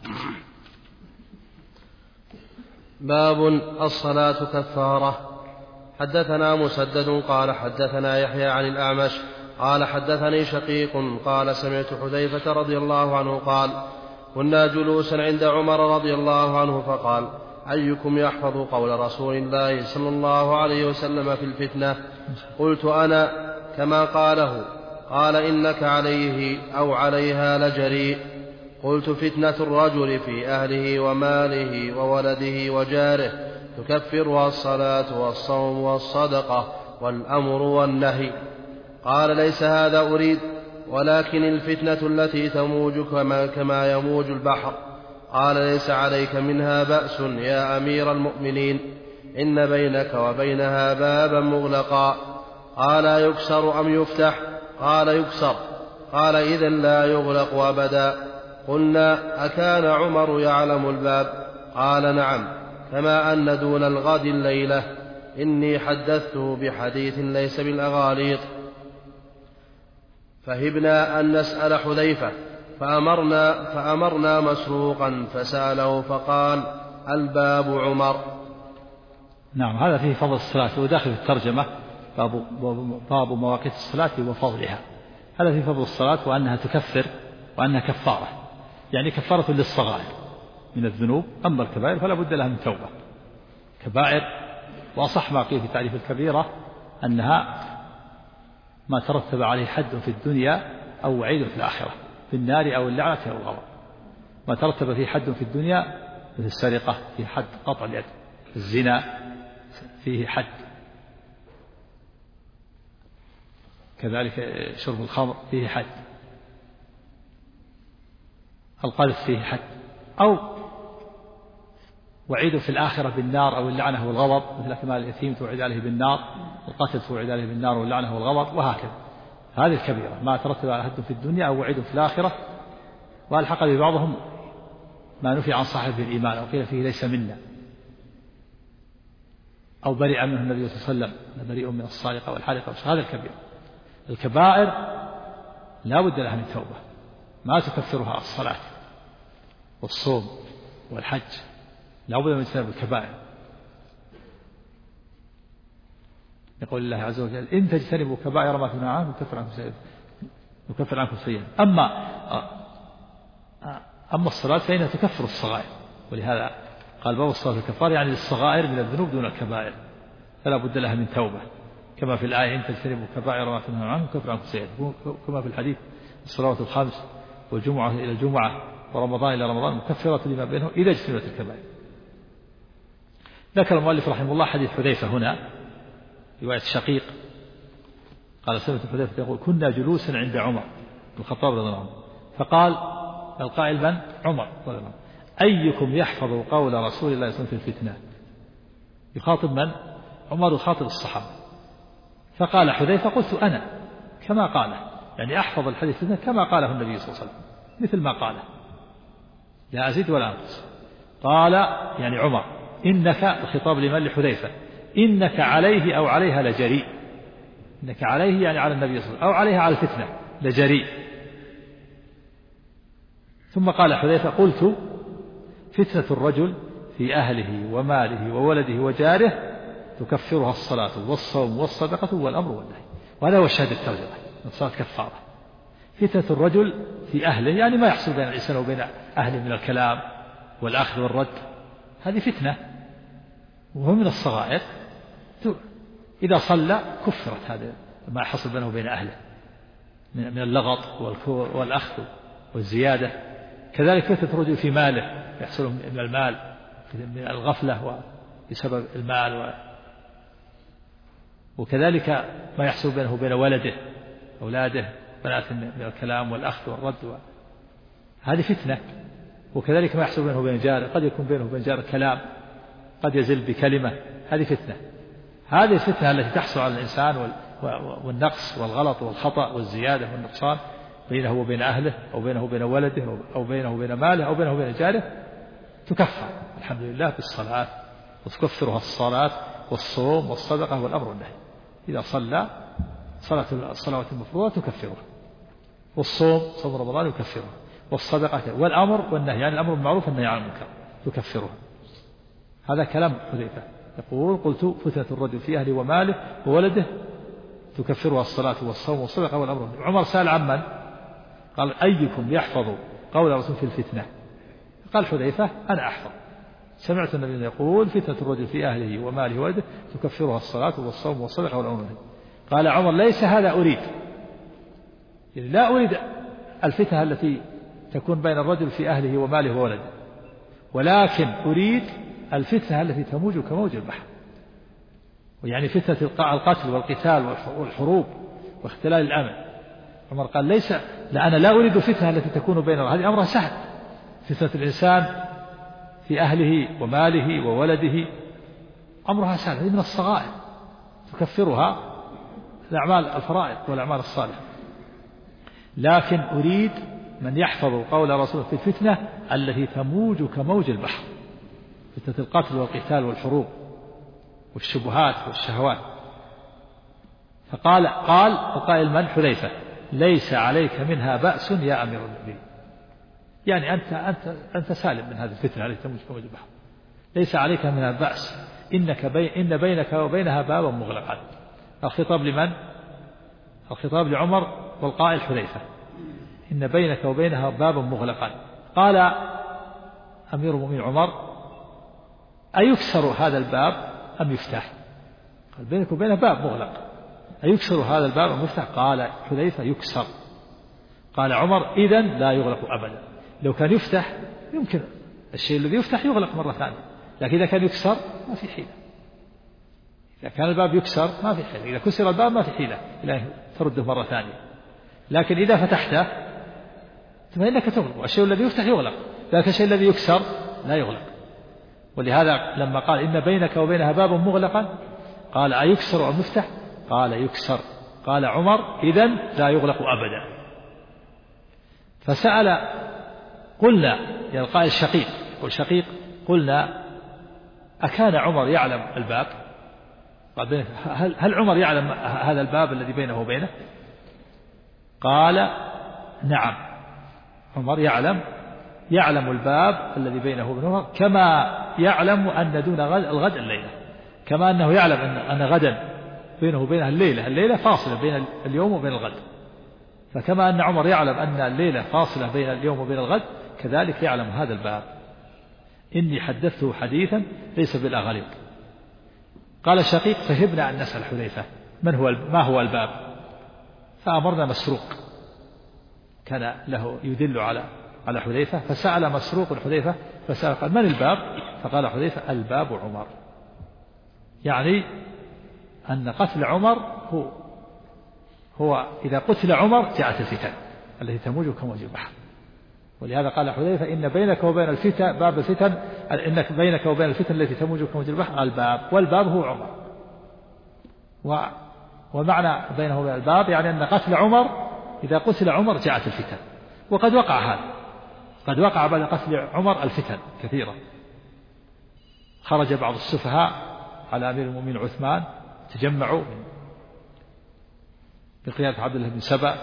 باب الصلاة كفارة. حدثنا مسدد قال حدثنا يحيى عن الأعمش قال حدثني شقيق قال سمعت حذيفة رضي الله عنه قال كنا جلوسا عند عمر رضي الله عنه فقال أيكم يحفظ قول رسول الله صلى الله عليه وسلم في الفتنة؟ قلت أنا كما قاله. قال إنك عليه أو عليها لجريء. قلت فتنة الرجل في أهله وماله وولده وجاره تكفرها الصلاة والصوم والصدقة والأمر والنهي. قال ليس هذا أريد، ولكن الفتنة التي تموج كما يموج البحر. قال ليس عليك منها بأس يا أمير المؤمنين، إن بينك وبينها بابا مغلقا. قال يكسر أم يفتح؟ قال يكسر. قال إذن لا يغلق أبدا. قلنا أكان عمر يعلم الباب؟ قال نعم، كما أن دون الغد الليلة. إني حدثته بحديث ليس بالأغاليط. فهبنا أن نسأل حذيفة فأمرنا مسروقا فسأله فقال الباب عمر. نعم، هذا فيه فضل الصلاة، وداخل في الترجمة باب مواقيت الصلاة وفضلها. هذا فيه فضل الصلاة وأنها تكفر وأنها كفارة، يعني كفارة للصغائر من الذنوب. أما الكبائر فلا بد لها من توبة. كبائر، وأصح ما قيل في تعريف الكبيرة أنها ما ترتب عليه حد في الدنيا أو وعيد في الآخرة، في النار أو اللعنة أو الغضب. ما ترتب فيه حد في الدنيا مثل السرقة فيه حد قطع اليد، الزنا فيه حد، كذلك شرب الخمر فيه حد، القذف فيه حد، أو وعيد في الآخرة بالنار أو اللعنة والغضب، مثل كمال اليتيم توعد عليه بالنار، القتل توعد عليه بالنار واللعنة والغضب، وهكذا. هذه الكبيرة ما ترتب على حد في الدنيا أو وعيد في الآخرة. والحق ببعضهم ما نفي عن صاحب الإيمان أو قيل فيه ليس منا، أو برئ منه النبي صلى الله عليه وسلم، بريء من الصالقة والحالقة. هذا الكبير. الكبائر لا بد لها من توبة، ما تكفرها الصلاة والصوم والحج، لا بد من اجتناب الكبائر. يقول الله عز وجل إن تجتنبوا كبائر ما تنهون عنه نكفر عنكم سيئا. أما الصلاة فإنها تكفر الصغائر، ولهذا قال باب الصلاة الكفار، يعني للصغائر من الذنوب دون الكبائر، فلا بد لها من توبة. كما في الآية إن تجتنبوا كبائر ما تنهون عنه نكفر عنكم سيئا، كما في الحديث الصلوات الخمس والجمعة إلى الجمعة ورمضان إلى رمضان مكفرة لما بينهم إذا اجتنبت الكبائر. ذكر المؤلف رحمه الله حديث حذيفة هنا، رواية شقيق قال سمعت حذيفة يقول كنا جلوسا عند عمر بن الخطاب رضي الله عنه، فقال القائل من؟ عمر رضي الله عنه، أيكم يحفظ قول رسول الله صلى الله عليه وسلم في الفتنة؟ يخاطب من؟ عمر يخاطب الصحابة. فقال حذيفة قلت أنا كما قاله، يعني أحفظ الحديث الفتنة كما قاله النبي صلى الله عليه وسلم، مثل ما قاله، لا أزيد ولا أنقص. قال يعني عمر إنك، الخطاب لمن؟ لحذيفة، إنك عليه أو عليها لجريء. إنك عليه يعني على النبي صلى الله عليه وسلم، أو عليها على الفتنة لجريء. ثم قال حذيفة قلت فتنة الرجل في أهله وماله وولده وجاره تكفرها الصلاة والصوم والصدقة والأمر والنهي. وهذا هو الشاهد الترجمة من صلاة كفارة. فتنة الرجل في أهله يعني ما يحصل بين الإنسان وبين أهله من الكلام والأخذ والرد، هذه فتنة وهو من الصغائر. إذا صلى كفرت هذا ما يحصل بينه وبين أهله من اللغط والأخذ والزيادة. كذلك فتنة الرجل في ماله يحصل من المال من الغفلة بسبب المال، وكذلك ما يحصل بينه وبين ولده أولاده بنات من الكلام والأخذ والرد، هذه فتنة. وكذلك ما يحصل بينه وبين جاره، قد يكون بينه وبين جاره كلام، قد يزل بكلمة، هذه فتنة. هذه الفتنة التي تحصل على الإنسان والنقص والغلط والخطأ والزيادة والنقصان بينه وبين أهله أو بينه وبين ولده أو بينه وبين ماله أو بينه وبين جاره تكفر الحمد لله بالصلاة، وتكفرها الصلاة والصوم والصدقة والأمر والنهي. إذا صلى الصلوات المفروضة تكفرها، والصوم صوم رمضان يكفرها، والصدقة والأمر والنهي يعني الأمر بالمعروف والنهي عن المنكر تكفرها. هذا كلام حذيفة يقول قلت فتنة الرجل في أهله وماله وولده تكفرها الصلاة والصوم والصدقة والأمر والنهي. عمر سأل عمن؟ قال أيكم يحفظ قول الرسول في الفتنة؟ قال حذيفة أنا أحفظ. سمعت النبي يقول فتنة الرجل في أهله وماله وولده تكفرها الصلاة والصوم والصدقة والأمر. قال عمر ليس هذا أريد، يعني لا أريد الفتنة التي تكون بين الرجل في أهله وماله وولده، ولكن أريد الفتنة التي تموج كموج البحر، ويعني فتنة القتل والقتال والحروب واختلال الأمن. عمر قال ليس، لا أنا لا أريد فتنة التي تكون بين، هذه أمرها سهل، فتنة الإنسان في أهله وماله وولده أمرها سهل، هذه من الصغائر تكفرها الأعمال الفرائض والأعمال الصالحة. لكن أريد من يحفظ قول رسوله في الفتنة التي تموج كموج البحر، فتنة القتل والقتال والحروب والشبهات والشهوات. قال القائل من؟ حذيفة: ليس عليك منها بأس يا أمير المؤمنين، يعني أنت سالم من هذه الفتنة التي تموج كموج البحر، ليس عليك منها بأس، إن بينك وبينها بابا مغلقا. الخطاب لمن؟ الخطاب لعمر، والقائل حذيفة، إن بينك وبينها بابا مغلقا. قال أمير المؤمنين عمر: أيكسر هذا الباب أم يفتح؟ قال بينك وبينها باب مغلق، أيكسر هذا الباب أم يفتح؟ قال حذيفة: يكسر. قال عمر: إذن لا يغلق أبدا. لو كان يفتح يمكن الشيء الذي يفتح يغلق مرة ثانية، لكن إذا كان يكسر ما في حيلة. إذا كان الباب يكسر ما في حيلة، إذا كسر الباب ما في حيلة إلا ترده مرة ثانية. لكن إذا فتحته فإنك تغلق، الشيء الذي يفتح يغلق، لكن الشيء الذي يكسر لا يغلق. ولهذا لما قال إن بينك وبينها باب مغلقا قال: أيكسر أم يفتح؟ قال: يكسر. قال عمر: إذن لا يغلق أبدا. فسأل، قلنا يا القائل شقيق، والشقيق قلنا: أكان عمر يعلم الباب؟ قال: هل عمر يعلم هذا الباب الذي بينه وبينه؟ قال: نعم، عمر يعلم الباب الذي بينه وبينه، كما يعلم أن دون الغد الليلة، كما أنه يعلم أن غدا بينه وبينها الليلة فاصلة بين اليوم وبين الغد. فكما أن عمر يعلم أن الليلة فاصلة بين اليوم وبين الغد، كذلك يعلم هذا الباب. إني حدثته حديثا ليس بالأغاليط. قال شقيق: فهبنا أن نسأل حذيفة ما هو الباب؟ فأمرنا مسروق، كان له يدل على حذيفة، فسأل مسروق حذيفة فسأل قال: من الباب؟ فقال حذيفة: الباب عمر، يعني أن قتل عمر هو إذا قتل عمر جاءت الفتن التي تموج كموج البحر. ولهذا قال حذيفة: إن بينك وبين الفتن باب الفتن، إنك بينك وبين الفتن التي تموج كموج البحر الباب، والباب هو عمر. ومعنى بينه وبين الباب يعني أن قتل عمر، إذا قتل عمر جاءت الفتن. وقد وقع هذا، قد وقع بعد قتل عمر الفتن كثيرة. خرج بعض السفهاء على أمير المؤمنين عثمان، تجمعوا بقيادة عبد الله بن سبأ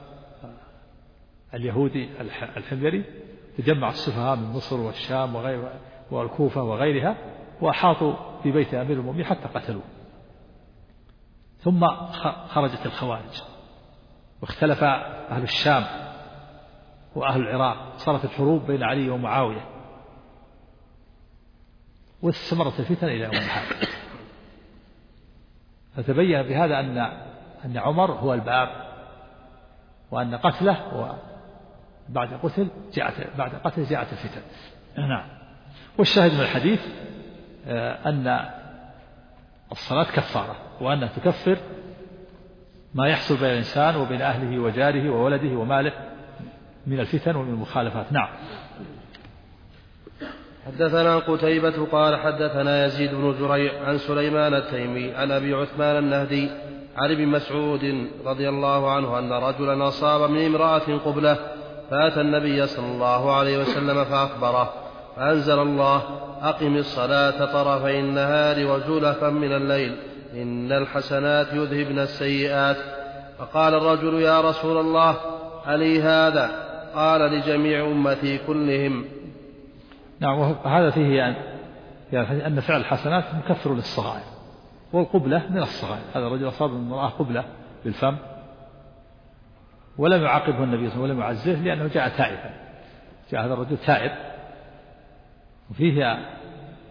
اليهودي الحميري، تجمع السفهاء من مصر والشام والكوفة وغيرها، وأحاطوا ببيت أمير المؤمنين حتى قتلوه. ثم خرجت الخوارج، واختلف أهل الشام وأهل العراق، صارت الحروب بين علي ومعاوية، واستمرت الفتن إلى يوم الحال. فتبين بهذا أن عمر هو الباب، وأن قتله بعد قتله جاءت الفتن. نعم. والشاهد من الحديث أن الصلاة كفارة، وأنها تكفر ما يحصل بين الإنسان وبين أهله وجاره وولده وماله من الفتن ومن المخالفات. نعم. حدثنا قتيبة قال حدثنا يزيد بن زريع عن سليمان التيمي عن أبي عثمان النهدي عن ابن مسعود رضي الله عنه أن رجلا أصاب من امرأة قبلة، فأتى النبي صلى الله عليه وسلم فأخبره، فأنزل الله: أقم الصلاة طرفي النهار وزلفا من الليل إن الحسنات يذهبن السيئات. فقال الرجل: يا رسول الله، ألي هذا؟ قال: لجميع أمتي كلهم. نعم. وهذا فيه أن فعل الحسنات مكفر للصغائر، والقبلة من الصغائر. هذا الرجل أصاب من امرأة قبلة بالفم، ولم يعاقبه النبي صلى الله عليه وسلم ولم يعزه، لأنه جاء تائبا، جاء هذا الرجل تائب. وفيه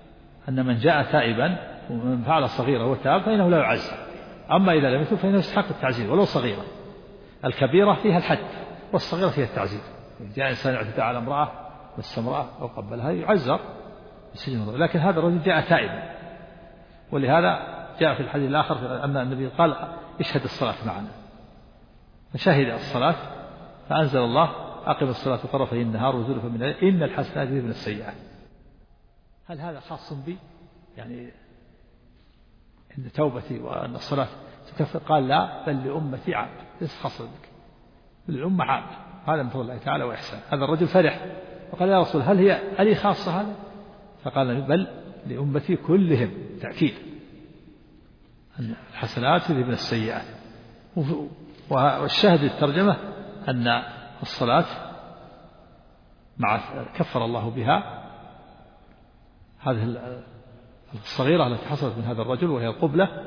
أن من جاء تائبا ومن فعل صغيرة وتاب فإنه لا يعزر، أما إذا لم يتب فإنه يستحق التعزير ولو صغيرة. الكبيرة فيها الحد والصغيرة فيها التعزير. جاء إنسان اعتدى على امرأة مس امرأة أو قبلها يعزر بالسجن، لكن هذا الرجل جاء تائبا، ولهذا جاء في الحديث الآخر أن النبي قال اشهد الصلاة معنا، فشهد الصلاة فأنزل الله أقم الصلاة طرفي النهار وزلفا من الليل إن الحسنات يذهبن السيئات. هل هذا خاص بي يعني إن توبتي وأن الصلاة تكفر؟ قال لا، بل لأمتي عام، ليس خاصا بك، للأمة عام، هذا من فضل الله تعالى وإحسان. هذا الرجل فرح وقال يا رسول هل هي ألي خاصة هذا؟ فقال بل لأمتي كلهم، تأكيد أن الحسنات يذهبن السيئات. والشاهد الترجمة أن الصلاة مع كفر الله بها هذه الصغيرة التي حصلت من هذا الرجل وهي القبلة،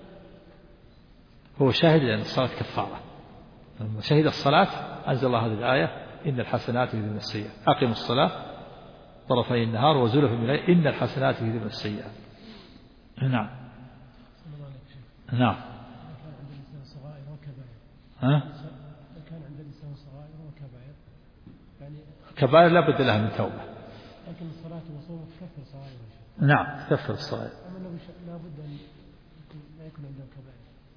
هو شاهد لأن الصلاة كفارة. لما شهد الصلاة أنزل الله هذه الآية إن الحسنات يذهبن السيئات أقم الصلاة طرفي النهار وزلفا من الليل إن الحسنات يذهبن السيئات. نعم نعم. كان عند الإنسان صغائر وكبائر يعني كبائر لا بد لها من توبة، لكن الصلاة والصوم تكفر صغائر. نعم تكفر الصغائر. لا بد أن لا يكون عنده كبائر.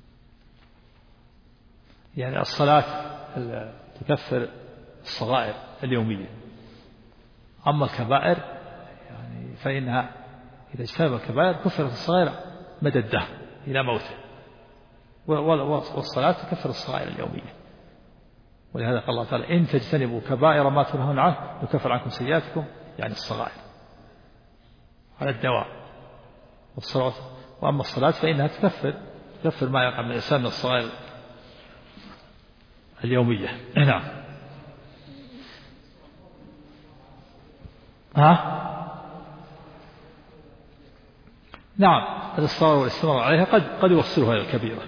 يعني الصلاة تكفر الصغائر اليومية، أما الكبائر يعني فإنها إذا اجتنب الكبائر كفرت الصغائر مدى الدهر إلى موته، والصلاة تكفر الصغائر اليومية. ولهذا قال الله تعالى إن تجتنبوا كبائر ما تنهون عنه يكفر عنكم سيئاتكم، يعني الصغائر على الدوام والصلاة. وأما الصلاة فإنها تكفر ما يقع من الإنسان من الصغائر اليومية. نعم. نعم الإصرار والاستمرار عليها قد يوصلها إلى الكبيرة،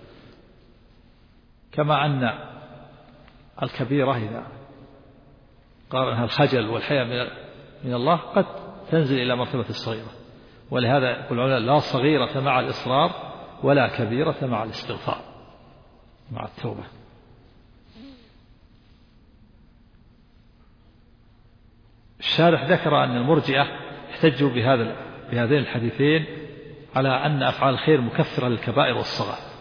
كما أن الكبيرة إذا قارنها الخجل والحياء من الله قد تنزل إلى مرتبة الصغيرة. ولهذا يقول العلماء لا صغيرة مع الإصرار ولا كبيرة مع الاستغفار مع التوبة. الشارح ذكر أن المرجئة احتجوا بهذين الحديثين على أن أفعال الخير مكفرة للكبائر والصغائر،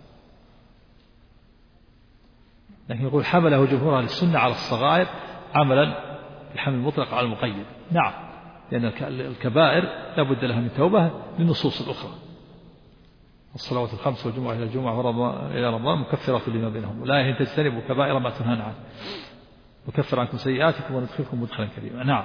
لكن يقول حمله جمهور أهل السنة على الصغائر عملا بالحمل المطلق على المقيد. نعم، لأن الكبائر لا بد لها من توبة للنصوص الأخرى، الصلوات الخمس والجمعة إلى الجمعة ورمضان إلى رمضان مكفرات لما بينهم، ولا إن تجتنبوا كبائر ما تنهون عنه وكفر عنكم سيئاتكم وندخلكم مدخلا كريما. نعم.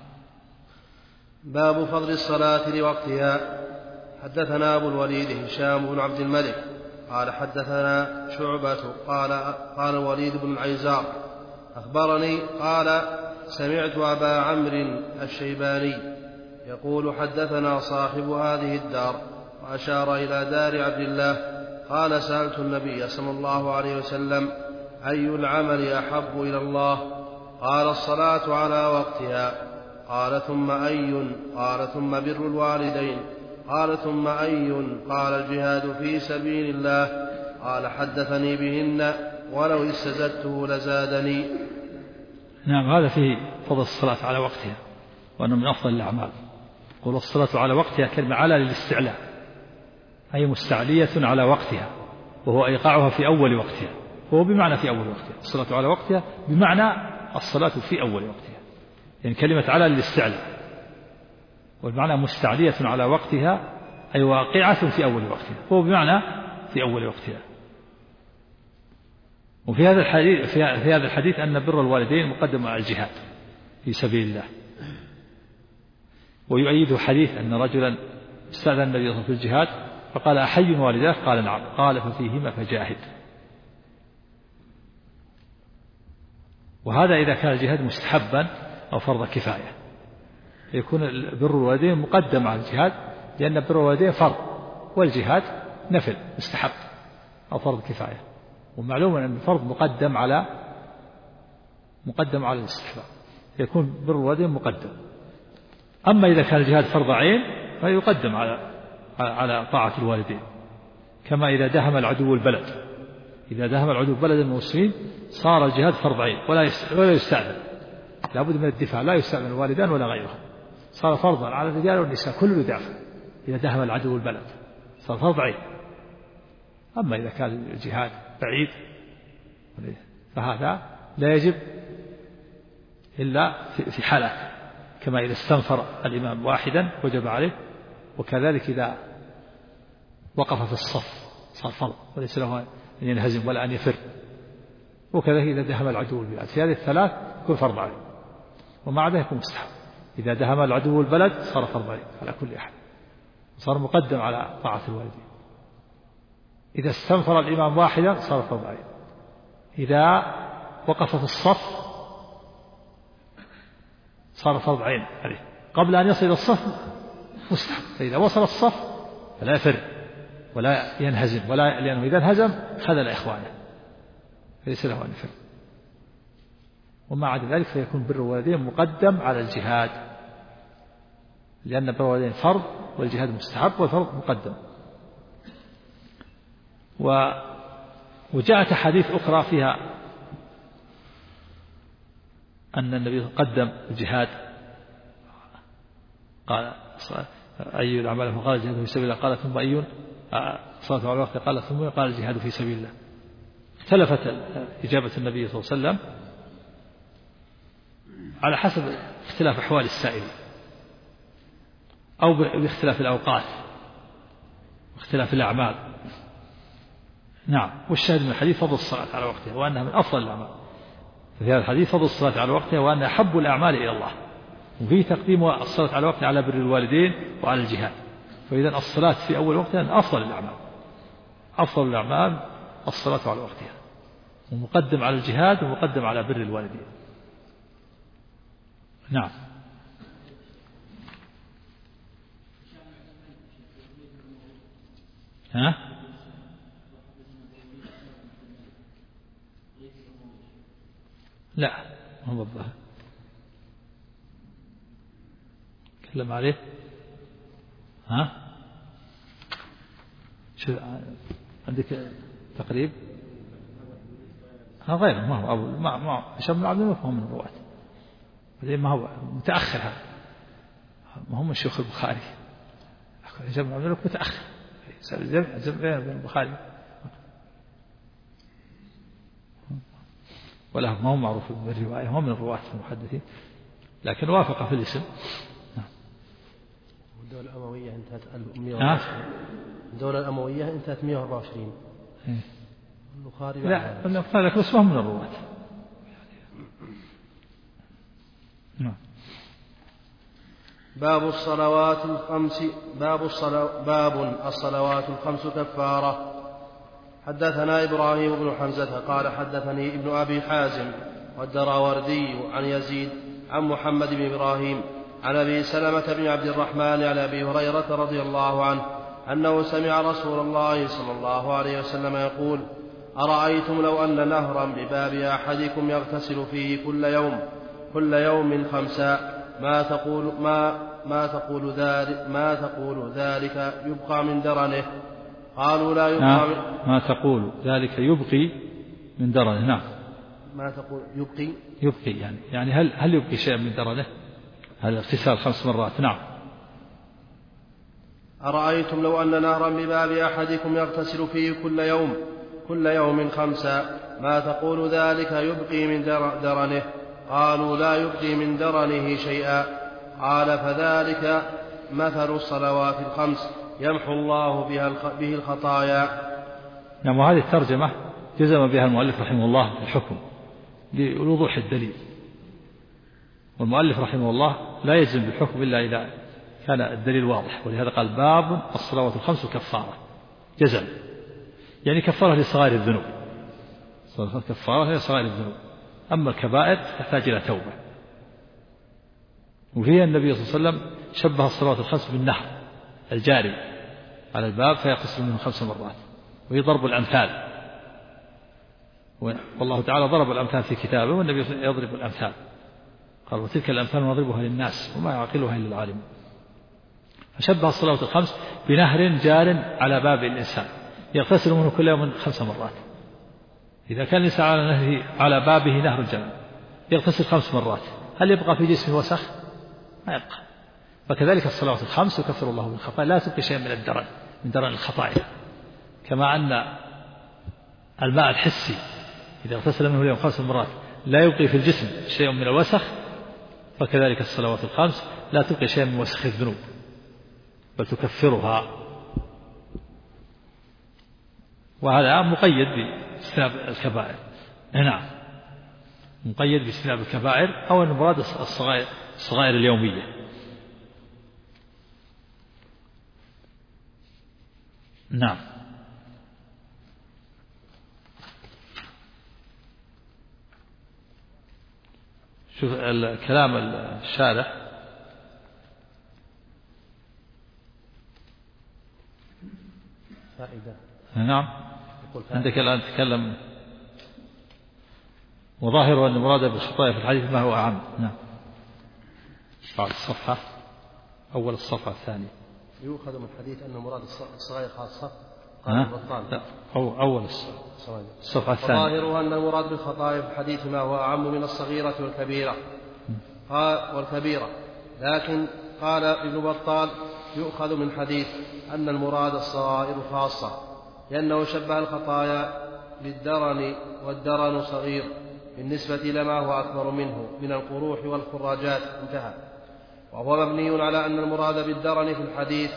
باب فضل الصلاة لوقتها. حدثنا أبو الوليد هشام بن عبد الملك قال حدثنا شعبة قال الوليد بن العيزار أخبرني قال سمعت أبا عمرو الشيباني يقول حدثنا صاحب هذه الدار، وأشار إلى دار عبد الله. قال سألت النبي صلى الله عليه وسلم أي العمل أحب إلى الله؟ قال الصلاة على وقتها. قال ثم أي؟ قال ثم بر الوالدين. قال ثم أي؟ قال الجهاد في سبيل الله. قال حدثني بهن ولو استزدته لزادني. نعم، هذا فيه فضل الصلاة على وقتها وأنه من أفضل الأعمال. قول الصلاة على وقتها كلمة على للاستعلاء، أي مستعلية على وقتها، وهو إيقاعها في أول وقتها، هو بمعنى في أول وقتها. الصلاة على وقتها بمعنى الصلاة في أول وقتها، يعني كلمة على للاستعلاء، والمعنى مستعلية على وقتها أي واقعة في أول وقتها، هو بمعنى في أول وقتها. وفي هذا الحديث أن بر الوالدين مقدم على الجهاد في سبيل الله. ويؤيد حديث أن رجلا استأذن النبي صلى الله عليه وسلم في الجهاد فقال أحي والداك؟ قال نعم. قال ففيهما فجاهد. وهذا إذا كان الجهاد مستحبا أو فرض كفاية، يكون بر الوالدين مقدم على الجهاد، لأن بر الوالدين فرض والجهاد نفل مستحب أو فرض كفاية. ومعلوم أن الفرض مقدم على الاستحباب، يكون بر الوالدين مقدم. أما إذا كان الجهاد فرض عين فيقدم على طاعة الوالدين. كما إذا دهم العدو البلد، إذا دهم العدو بلد المسلمين صار الجهاد فرض عين ولا يستأذن، لابد من الدفاع، لا يستأذن الوالدان ولا غيرهم، صار فرضا على الرجال والنساء كل يدافع إذا دهم العدو البلد، صار فرض عين. أما إذا كان الجهاد بعيد فهذا لا يجب إلا في حالة، كما إذا استنفر الإمام واحدا وجب عليه، وكذلك إذا وقف في الصف صار فرض وليس له أن ينهزم ولا أن يفر، وكذلك إذا دهم العدو البلاد. في هذه الثلاث يكون فرض عليه، ومع ذلك يكون مستحب. إذا دهم العدو البلد صار فرض عليه على كل أحد، صار مقدم على طاعة الوالدين. إذا استنفر الإمام واحدا صار فرض عليه. إذا وقف في الصف صار فرض عين عليه، قبل أن يصل إلى الصف مستحب، فإذا وصل الصف فلا يفر ولا ينهزم، لأنه إذا انهزم خذل إخوانه فليس له أن يفر. ومع ذلك فيكون بر الوالدين مقدم على الجهاد، لأن بر الوالدين فرض والجهاد مستحب والفرض مقدم. وجاءت أحاديث أخرى فيها أن النبي قدم الجهاد، قال أي الأعمال فقال الجهاد في سبيل الله، قال ثم أي صلاة على الوقت، قال ثم قال الجهاد في سبيل الله. اختلفت إجابة النبي صلى الله عليه وسلم على حسب اختلاف أحوال السائلين أو باختلاف الأوقات واختلاف الأعمال. نعم. والشاهد من الحديث فضل الصلاة على وقتها وأنها من أفضل الأعمال. في هذا الحديث فضل الصلاة على وقتها وأنها أحب الأعمال إلى الله، وفيه تقديم الصلاة على وقتها على بر الوالدين وعلى الجهاد. فإذا الصلاة في أول وقتها من أفضل الأعمال، أفضل الأعمال الصلاة على وقتها، ومقدم على الجهاد ومقدم على بر الوالدين. نعم. ها؟ لا هو الظاهر تكلم عليه. ها؟ شو عندك تقريب؟ غيره ما هو أبو ما هشام بن عبد الملك هو من الرواة، ما هو متأخر، هذا ما هو من شيوخ البخاري. هشام بن عبد الملك متأخر، جمع بين البخاري ولا ما هو معروف بالرواية، هو من الرواة المحدثين لكن وافق في الاسم. الدولة الأموية انتهت 124. الدولة الأموية انتهت 124. البخاري لا البخاري بس ما هو من الرواة. نعم. باب الصلوات الخمس باب الصلوات الخمس كفارة. حدثنا إبراهيم بن حمزة قال حدثني ابن أبي حازم والدراوردي عن يزيد عن محمد بن إبراهيم عن أبي سلمة بن عبد الرحمن عن أبي هريرة رضي الله عنه أنه سمع رسول الله صلى الله عليه وسلم يقول: أرأيتم لو أن نهرا بباب أحدكم يغتسل فيه كل يوم 5 ما تقول ذلك يبقى من درنه؟ قالوا لا يبقى ما تقول ذلك يبقي من درنه. نعم. ما تقول يبقي يعني هل يبقي شيء من درنه؟ هل اغتسال 5 مرات؟ نعم. أرأيتم لو أن نهرا بباب أحدكم يغتسل فيه كل يوم 5 ما تقول ذلك يبقي من درنه؟ قالوا لا يبقي من درنه شيئا. قال: فذلك مثل الصلوات الخمس يمحو الله به الخطايا. نعم. وهذه الترجمة جزم بها المؤلف رحمه الله الحكم لوضوح الدليل، والمؤلف رحمه الله لا يجزم بالحكم إلا إذا كان الدليل واضح، ولهذا قال: باب الصلوات الخمس كفارة. جزم يعني كفارة لصغائر الذنوب، كفارة لصغائر الذنوب، أما الكبائر تحتاج إلى توبة. وفيها النبي صلى الله عليه وسلم شبه الصلوات الخمس بالنهر الجاري على الباب فيغتسل منه 5 مرات، وهي ضرب الأمثال، والله تعالى ضرب الأمثال في كتابه، والنبي يضرب الأمثال، قال: وتلك الأمثال نضربها للناس وما يعقلها إلا العالم. فشبه الصلوات الخمس بنهر جار على باب الإنسان يغتسل منه كل يوم 5 مرات. إذا كان الإنسان على نهره على بابه نهر جار يغتسل 5 مرات، هل يبقى في جسمه وسخ؟ ما يبقى. فكذلك الصلوات الخمس يكفر الله من خطايا، لا تبقي شيئا من درن الخطايا. كما أن الماء الحسي إذا اغتسل منه اليوم 5 مرات لا يبقي في الجسم شيء من الوسخ، فكذلك الصلوات الخمس لا تبقي شيئا من وسخ الذنوب بل تكفرها. وهذا مقيد باجتناب الكبائر. نعم، مقيد باجتناب الكبائر، أو المراد الصغائر اليومية. نعم. شوف الكلام الشارح فائدة. نعم، عندك الآن تكلم وظاهر أن المراد بالخطايا في الحديث ما هو أعم. نعم، بعد الصفحة أول الصفحة الثانية يؤخذ من حديث أن مراد الصغائر خاصة. لا، أول الصفحة الثانية. وظاهرها أن المراد بالخطايا في الحديث ما هو أعم من الصغيرة والكبيرة، لكن قال ابن بطال يؤخذ من حديث أن المراد الصغائر خاصة، لأنه شبه الخطايا بالدرن، والدرن صغير بالنسبة لما هو أكبر منه من القروح والخراجات. انتهى. وهو مبني على أن المراد بالدرن في الحديث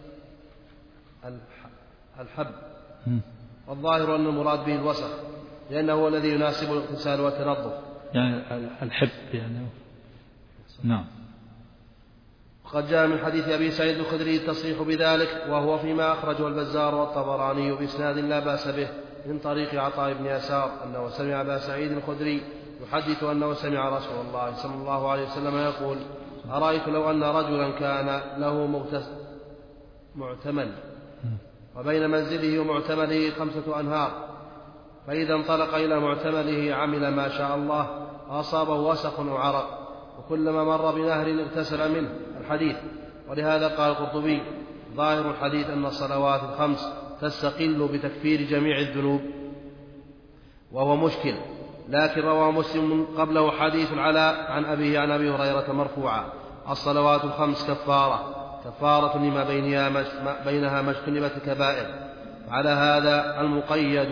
الحب، والظاهر أن المراد به الوسخ، لأنه هو الذي يناسب الاغتسال والتنظف، يعني الحب يعني. نعم. وقد جاء من حديث أبي سعيد الخدري التصريح بذلك، وهو فيما أخرجه البزار والطبراني بإسناد لا بأس به من طريق عطاء بن يسار أنه سمع أبا سعيد الخدري يحدث أنه سمع رسول الله صلى الله عليه وسلم يقول: أرأيت لو أن رجلا كان له معتمل وبين منزله ومعتمله 5 أنهار، فإذا انطلق إلى معتمله عمل ما شاء الله وأصابه وسخ وعرق، وكلما مر بنهر اغتسل منه. الحديث. ولهذا قال القرطبي: ظاهر الحديث أن الصلوات ال5 تستقل بتكفير جميع الذنوب، وهو مشكل. لكن روى مسلم قبله حديث العلاء عن أبيه عن أبي هريرة مرفوعا: الصلوات ال5 كفارة لما بينها ما اجتنبت الكبائر. على هذا المقيد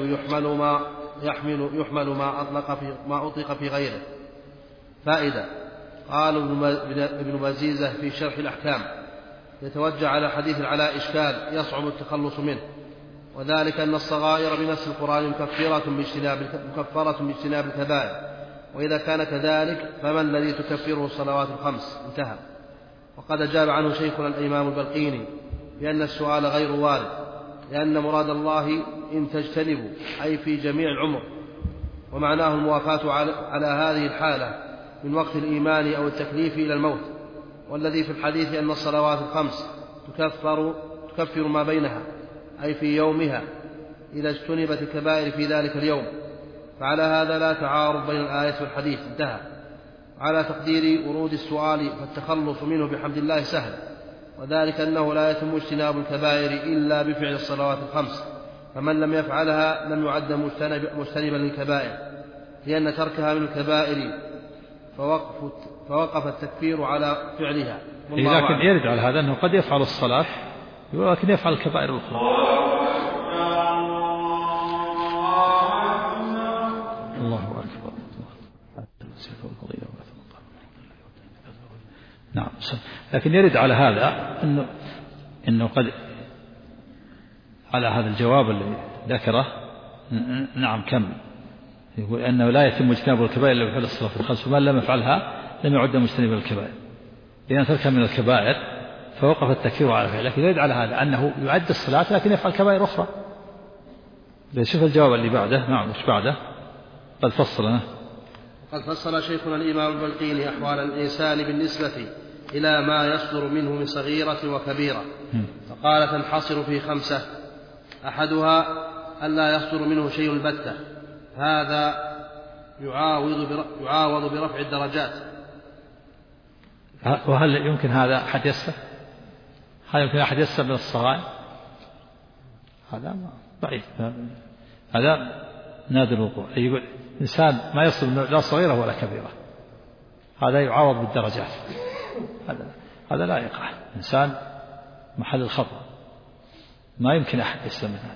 يحمل ما أطلق في غيره. فائدة. قال ابن بزيزة في شرح الأحكام: يتوجه على حديث العلاء إشكال يصعب التخلص منه، وذلك أن الصغائر بنفس القرآن مكفرة باجتناب الكبائر، وإذا كان كذلك فما الذي تكفره الصلوات ال5؟ انتهى. وقد أجاب عنه شيخنا الإمام البلقيني بأن السؤال غير وارد، لأن مراد الله إن تجتنبوا أي في جميع العمر، ومعناه الموافاة على هذه الحالة من وقت الإيمان أو التكليف إلى الموت. والذي في الحديث أن الصلوات ال5 تكفر ما بينها أي في يومها إذا اجتنبت الكبائر في ذلك اليوم، فعلى هذا لا تعارض بين الآية والحديث. انتهى. على تقدير ورود السؤال فالتخلص منه بحمد الله سهل، وذلك أنه لا يتم اجتناب الكبائر إلا بفعل الصلوات ال5، فمن لم يفعلها لم يعد مجتنبا للكبائر، لأن تركها من الكبائر فوقف التكفير على فعلها. لكن يرد على هذا أنه قد يفعل الصلاة ولكن يفعل الكبائر الأخرى. الله أكبر. نعم. لكن يرد على هذا إنه قد على هذا الجواب اللي ذكره. نعم. كم يقول أنه لا يتم اجتناب الكبائر إلا بفعل الصلاة ال5، ومن لم يفعلها لم يعد مجتنبا الكبائر، لأن تركها من الكبائر فوقف التكفير على فعله. لكن يرد على هذا أنه يعد الصلاة لكن يفعل كبائر أخرى. شوف الجواب اللي بعده. نعم. وش بعده؟ قد فصل شيخنا الإمام البلقيني أحوال الإنسان بالنسبة إلى ما يصدر منه من صغيرة وكبيرة، فقال: تنحصر في 5: أحدها ألا يصدر منه شيء البتة، هذا يعاوض برفع الدرجات. وهل يمكن هذا حد يسه؟ هل يمكن أحد يسلم من الصغائر؟ هذا ضعيف، هذا نادر الوقوع. يقول إنسان ما يصل لا صغيرة ولا كبيرة، هذا يعوض بالدرجات، هذا لا يقع. إنسان محل الخطأ ما يمكن أحد يسلم منها.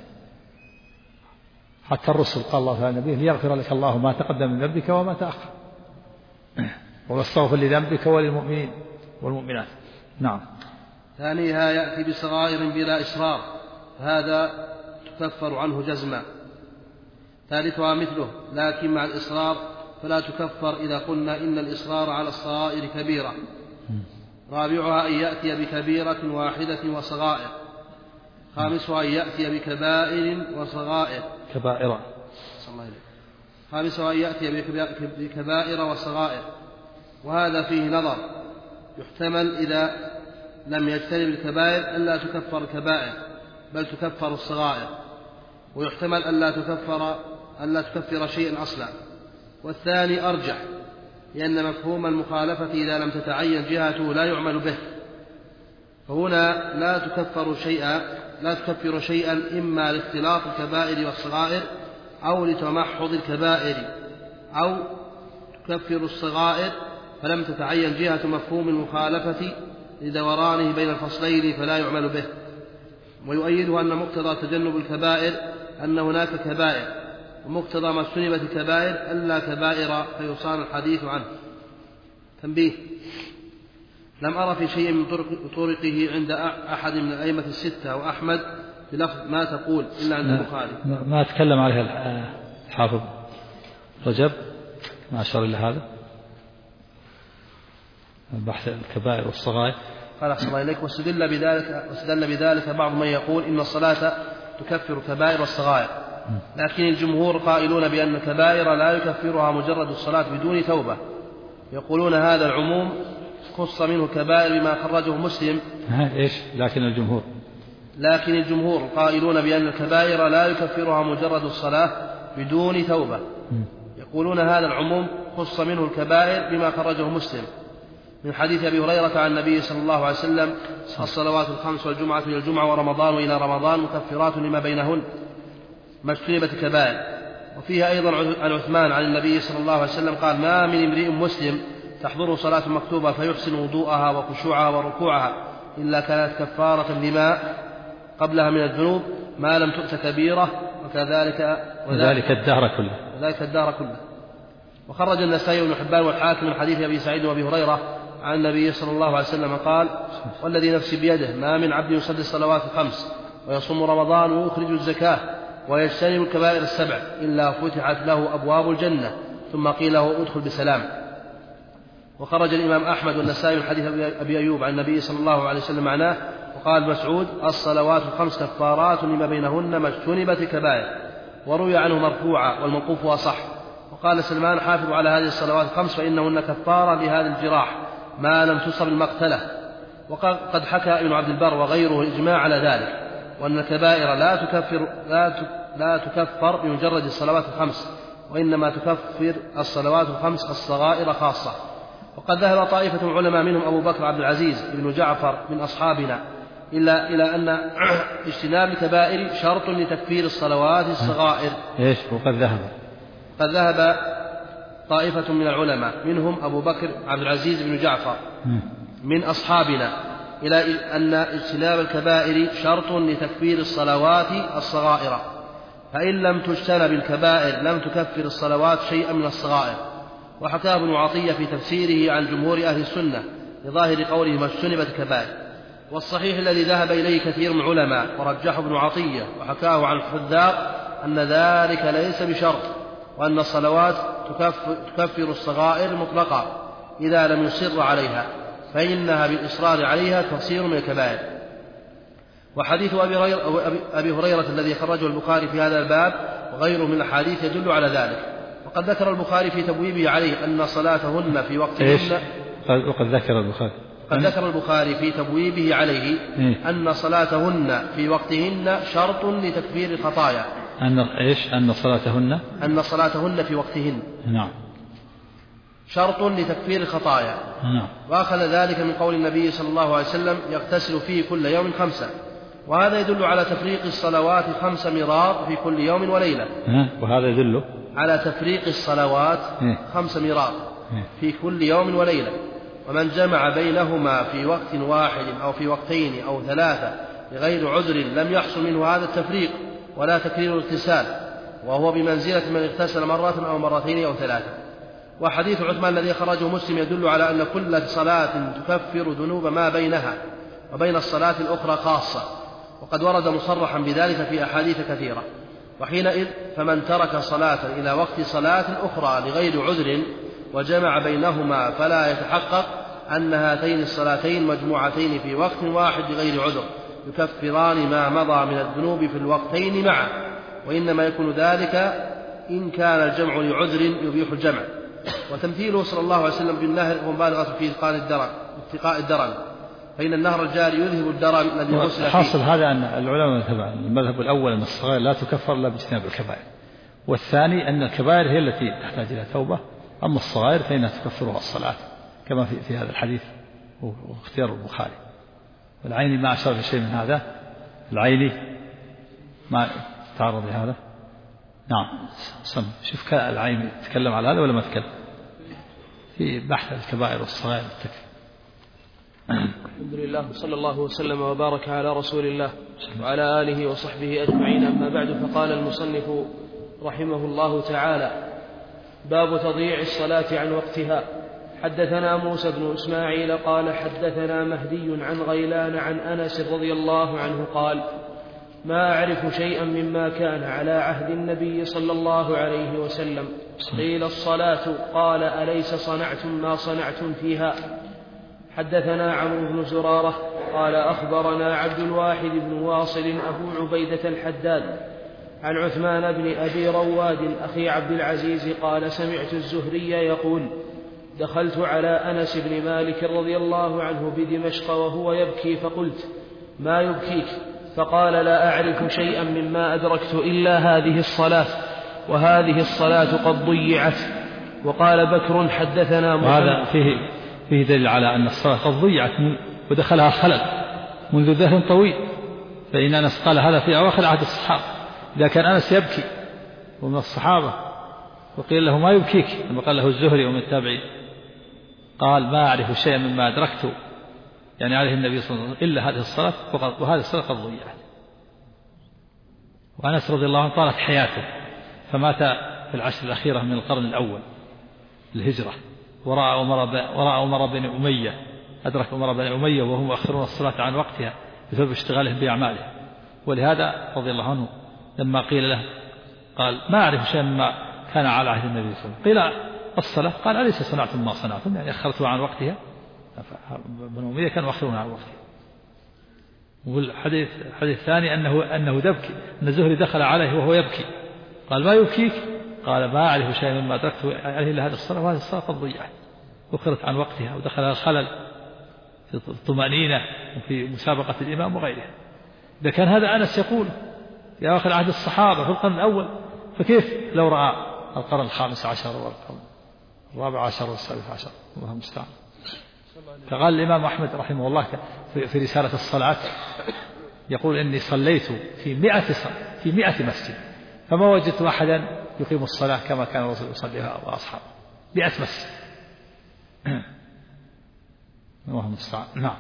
حتى الرسل قال الله تعالى النبي ليغفر لك الله ما تقدم من ذنبك وما تأخر واستغفر لذنبك وللمؤمنين والمؤمنات. نعم. ثانيها يأتي بصغائر بلا إصرار، فهذا تكفر عنه جزما. ثالثها مثله لكن مع الإصرار فلا تكفر إذا قلنا إن الإصرار على الصغائر كبيرة. رابعها أن يأتي بكبيرة واحدة وصغائر. خامسها أن يأتي بكبائر وصغائر. كبائر. خامسها أن يأتي بكبائر وصغائر، وهذا فيه نظر. يحتمل إذا لم يجتنب الكبائر ألا تكفر الكبائر بل تكفر الصغائر، ويحتمل ألا تكفر شيئا أصلا. والثاني أرجح، لأن مفهوم المخالفة إذا لم تتعين جهته لا يعمل به، فهنا لا تكفر شيئا إما لاختلاط الكبائر والصغائر أو لتمحض الكبائر، أو تكفر الصغائر فلم تتعين جهة مفهوم المخالفة لدورانه بين الفصلين فلا يعمل به. ويؤيده أن مقتضى تجنب الكبائر أن هناك كبائر، ومقتضى ما اجتنبت الكبائر ألا كبائر فيصان الحديث عنه. تنبيه: لم أرى في شيء من طرقه عند أحد من الأئمة الستة وأحمد بلفظ ما تقول إلا عند البخاري. ما أتكلم عليها الحافظ رجب، ما أشار إلى هذا بحث الكبائر والصغائر. قال أحسن الله إليك. واستدل بذلك بعض من يقول إن الصلاة تكفر كبائر والصغائر، لكن الجمهور قائلون بأن الكبائر لا يكفرها مجرد الصلاة بدون توبة. يقولون هذا العموم خص منه كبائر بما خرجه مسلم. لكن الجمهور قائلون بأن الكبائر لا يكفرها مجرد الصلاة بدون توبة. يقولون هذا العموم خص منه الكبائر بما خرجه مسلم من حديث أبي هريرة عن النبي صلى الله عليه وسلم: الصلوات الخمس والجمعة إلى الجمعة ورمضان إلى رمضان مكفرات لما بينهن ما اجتنبت الكبائر. وفيها أيضا عن عثمان عن النبي صلى الله عليه وسلم قال: ما من امرئ مسلم تحضره صلاة مكتوبة فيحسن وضوءها وخشوعها وركوعها إلا كانت كفارة لما قبلها من الذنوب ما لم تؤت كبيرة، وذلك الدهر كله. وخرج النسائي وابن حبان والحاكم من حديث أبي سعيد وأبي هريرة عن النبي صلى الله عليه وسلم قال: والذي نفسي بيده ما من عبد يصلي الصلوات الخمس ويصوم رمضان ويخرج الزكاة ويجتنب الكبائر السبع إلا فتحت له أبواب الجنة ثم قيل له ادخل بسلام. وخرج الإمام أحمد والنسائي من حديث أبي أيوب عن النبي صلى الله عليه وسلم معناه. وقال مسعود: الصلوات الخمس كفارات لما بينهن ما اجتنبت الكبائر. وروي عنه مرفوعا والموقوف أصح. وقال سلمان: حافظوا على هذه الصلوات الخمس فإنهن كفارة لهذه الجراح ما لم تصب المقتلة. وقد حكى ابن عبد البر وغيره الإجماع على ذلك، وأن الكبائر لا تكفر بمجرد الصلوات الخمس، وإنما تكفر الصلوات الخمس الصغائر خاصة. وقد ذهب طائفة من علماء منهم أبو بكر عبد العزيز بن جعفر من أصحابنا إلى أن اجتناب الكبائر شرط لتكفير الصلوات الصغائر. قد ذهب طائفة من العلماء منهم أبو بكر عبد العزيز بن جعفر من أصحابنا إلى أن اجتناب الكبائر شرط لتكفير الصلوات الصغائر، فإن لم تجتنب الكبائر لم تكفر الصلوات شيئا من الصغائر. وحكاه ابن عطية في تفسيره عن جمهور أهل السنة لظاهر قوله ما اجتنبت الكبائر. والصحيح الذي ذهب إليه كثير من العلماء ورجحه ابن عطية وحكاه عن الحذاق أن ذلك ليس بشرط، وأن الصلوات تكفر الصغائر مطلقا إذا لم يصر عليها، فإنها بالإصرار عليها تفسير من الكبائر. وحديث أبي هريرة الذي خرجه البخاري في هذا الباب وغيره من الحديث يدل على ذلك. وقد ذكر البخاري في تبويبه عليه أن صلاتهن في وقتهن ذكر البخاري في تبويبه عليه أن صلاتهن في وقتهن شرط لتكفير الخطايا. أن صلاتهن في وقتهن. نعم. شرط لتكفير الخطايا. وأخذ ذلك من قول النبي صلى الله عليه وسلم يغتسل فيه كل يوم 5، وهذا يدل على تفريق الصلوات 5 مرار في كل يوم وليلة. وهذا يدل على تفريق الصلوات 5 مرار في كل يوم وليلة، ومن جمع بينهما في وقت واحد أو في وقتين أو 3 بغير عذر لم يحصل منه هذا التفريق ولا تكرير الاغتسال، وهو بمنزلة من اغتسل مرة أو مرتين أو 3. وحديث عثمان الذي خرجه مسلم يدل على أن كل صلاة تكفر ذنوب ما بينها وبين الصلاة الأخرى خاصة، وقد ورد مصرحا بذلك في أحاديث كثيرة. وحينئذ فمن ترك صلاة إلى وقت صلاة أخرى لغير عذر وجمع بينهما فلا يتحقق أن هاتين الصلاتين مجموعتين في وقت واحد لغير عذر يكفران ما مضى من الذنوب في الوقتين معا، وإنما يكون ذلك إن كان الجمع لعذر يبيح الجمع. وتمثيله صلى الله عليه وسلم بالنهر هو مبالغة في اتقاء الدرن، فإن النهر الجاري يذهب الدرن الذي غسل فيه. حاصل هذا أن العلماء المذهب الأول أن الصغائر لا تكفر إلا باجتناب الكبائر، والثاني أن الكبائر هي التي تحتاج إلى توبة، أما الصغائر فإنها تكفرها الصلاة كما في هذا الحديث واختيار البخاري. والعيني ما أشار بشيء من هذا، العيني ما تعرض لهذا. نعم شوف العيني تكلم على هذا ولا ما تكلم في بحث الكبائر والصغائر والتكفير. الحمد لله صلى الله وسلم وبارك على رسول الله وعلى آله وصحبه أجمعين. أما بعد، فقال المصنف رحمه الله تعالى: باب تضييع الصلاة عن وقتها. حدثنا موسى بن إسماعيل قال حدثنا مهدي عن غيلان عن أنس رضي الله عنه قال: ما أعرف شيئا مما كان على عهد النبي صلى الله عليه وسلم. قيل الصلاة، قال: أليس صنعتم ما صنعتم فيها؟ حدثنا عمرو بن زرارة قال أخبرنا عبد الواحد بن واصل أبو عبيدة الحداد عن عثمان بن أبي رواد أخي عبد العزيز قال: سمعت الزهري يقول: دخلت على أنس بن مالك رضي الله عنه بدمشق وهو يبكي، فقلت: ما يبكيك؟ فقال: لا أعرف شيئا مما أدركت إلا هذه الصلاة، وهذه الصلاة قد ضيعت. وقال بكر حدثنا وهذا فيه دليل على أن الصلاة قد ضيعت ودخلها خلل منذ دهر طويل، فإن أنس قال هذا في أواخر عهد الصحابة. إذا كان أنس يبكي ومن الصحابة وقيل له ما يبكيك لما قال له الزهري ومن التابعين قال: ما أعرف شيئا مما أدركت يعني عليه النبي صلى الله عليه وسلم إلا هذه الصلاة، وهذه الصلاة قد ضيعت. وأنس رضي الله عنه طالت حياته، فمات في العشر الأخيرة من القرن الأول الهجرة، ورأى عمر بن أمية، أدرك عمر بن أمية وهم يؤخرون الصلاة عن وقتها بسبب اشتغالهم بأعماله. ولهذا رضي الله عنه لما قيل له قال: ما أعرف شيئا مما كان على عهد النبي صلى الله عليه وسلم. قيل الصلاة، قال: أليس صنعتم ما صنعتم؟ يعني أخرتوا عن وقتها. بن أمية كانوا يؤخرون عن وقتها. والحديث الثاني أنه دبكي، أن الزهري دخل عليه وهو يبكي قال: ما يبكيك؟ قال: ما أعرف شيئا مما أدركت عليه إلا هذه الصلاة، وهذه الصلاة قد ضيعت أخرت عن وقتها ودخلها الخلل في الطمأنينة وفي مسابقة الإمام وغيره. إذا كان هذا أنس يقول في آخر عهد الصحابة في القرن الأول، فكيف لو رأى القرن الخامس عشر والقرن الرابع عشر والسادس عشر؟ الله المستعان. فقال الإمام أحمد رحمه الله في رسالة الصلاة يقول: إني صليت في 100 مسجد فما وجدت أحدا يقيم الصلاة كما كان الرسول يصليها وأصحابه. 100 مسجد. الله المستعان. نعم.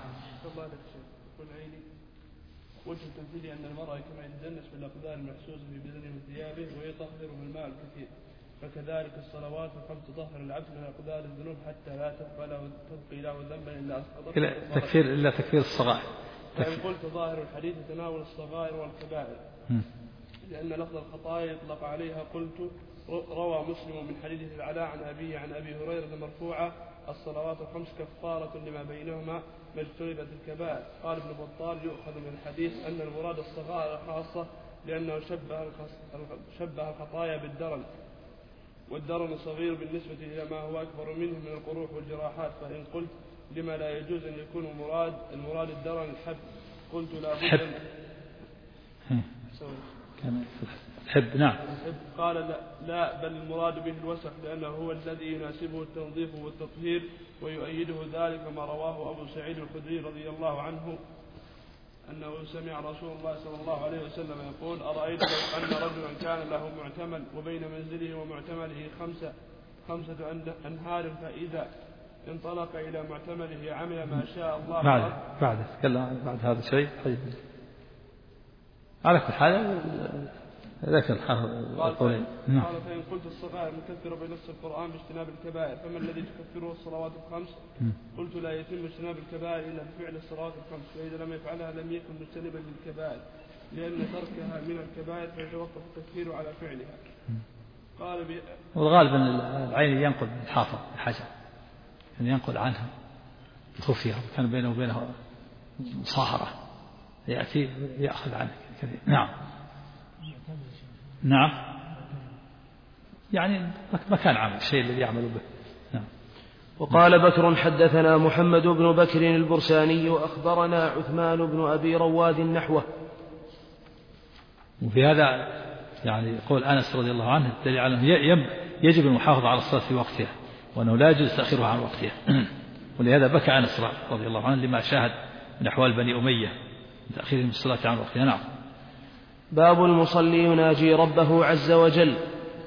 وجه التمثيل أن المرأة كما يتدنس بالأقدار المحسوسة في بدنه وثيابه ويطهر بالماء الكثير، فكذلك الصلوات الخمس تطهر العبد من أقدار الذنوب حتى لا تبقي له ذنبا إلا أسقطته إلا تكفير الصغائر. فإن قلت ظاهر الحديث تناول الصغائر والكبائر، لأن لفظ الخطايا يطلق عليها. قلت: روى مسلم من حديث العلاء عن أبيه عن أبي هريرة مرفوعة: الصلوات الخمس كفارة لما بينهما ما اجتنبت الكبائر. قال ابن بطال: يؤخذ من الحديث أن المراد الصغائر خاصة، لأنه شبه الخطايا بالدرن، والدرن صغير بالنسبة إلى ما هو أكبر منه من القروح والجراحات. فإن قلت: لما لا يجوز أن يكون المراد الدرن الحب؟ قلت: لا بد الحب نعم. قال لا بل المراد به الوسخ لأنه هو الذي يناسبه التنظيف والتطهير، ويؤيده ذلك ما رواه أبو سعيد الخدري رضي الله عنه أنه سمع رسول الله صلى الله عليه وسلم يقول: أرأيت لو أن رجلا كان له معتمل وبين منزله ومعتمله خمسة أنهار، فإذا انطلق إلى معتمله عمل ما شاء الله. بعد هذا الشيء على كل حال ذكر قال فإن قلت الصغائر مكفرة بنص القرآن باجتناب الكبائر، فما الذي تكفره الصلوات الخمس؟ قلت: لا يتم اجتناب الكبائر إلا بفعل الصلوات الخمس، فإذا لم يفعلها لم يكن مجتنبا للكبائر، لأن تركها من الكبائر فيتوقف التكفير على فعلها. والغالب أن العين ينقل من الحافظ الحجر، يعني ينقل عنها الخفية، كان بينه وبينه مصاهرة، يأتي يأخذ عنه كثير. نعم يعني مكان عمل الشيء الذي يعمل به. نعم. وقال بكر: حدثنا محمد بن بكر البرساني أخبرنا عثمان بن أبي رواد نحوه. وفي هذا يعني قول أنس رضي الله عنه الدليل على أنه يجب المحافظة على الصلاة في وقتها، وأنه لا يجوز تأخيرها عن وقتها. ولهذا بكى أنس رضي الله عنه لما شاهد من أحوال بني أمية من تأخيرهم الصلاة عن وقتها. نعم. باب المصلي يناجي ربه عز وجل.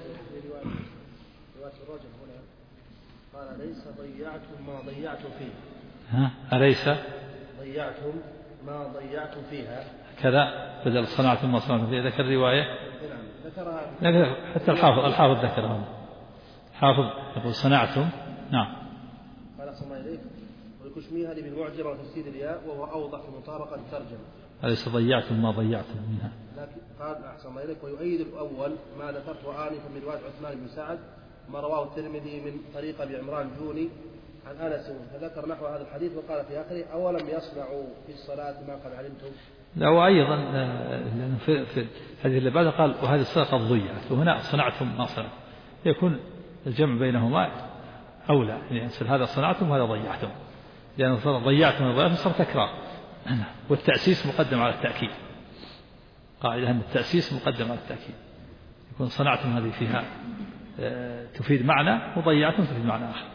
قال: أليس ضيعتم ما ضيعتم فيها؟ أليس ضيعتم ما ضيعتم فيها كذا بدل صنعتم ما صنعتم فيها. ذكر الرواية. نعم ذكرها حتى الحافظ ذكرها. الحافظ يقول: صنعتم. نعم. قال: أحسن الله إليك. والكشميهني هذه بالمعجمة وتفسير الياء، وهو أوضح في مطابقة الترجمة. أليس ضيعتم ما ضيعتم منها. لكن قال: أحسن الله إليك. ويؤيد الأول ما ذكرته آنفا من رواية عثمان بن سعد، ما رواه الترمذي من طريق أبي عمران جوني عن أنس، فذكر نحو هذا الحديث وقال في آخره: أولم يصنعوا في الصلاة ما قد علمتم. لا، وأيضا لأنه في الحديث اللي بعده قال: وهذه الصلاة قد ضيعت، وهنا صنعتم ما صنعتم، يكون الجمع بينهما أولى، يعني هذا صنعتم وهذا ضيعتم، لأن ضيعتم وضيعتم صار تكرار، والتأسيس مقدم على التأكيد. قاعدة أن التأسيس مقدم على التأكيد. يكون صنعتم هذه فيها تفيد معنى، وضيعتم تفيد معنى آخر.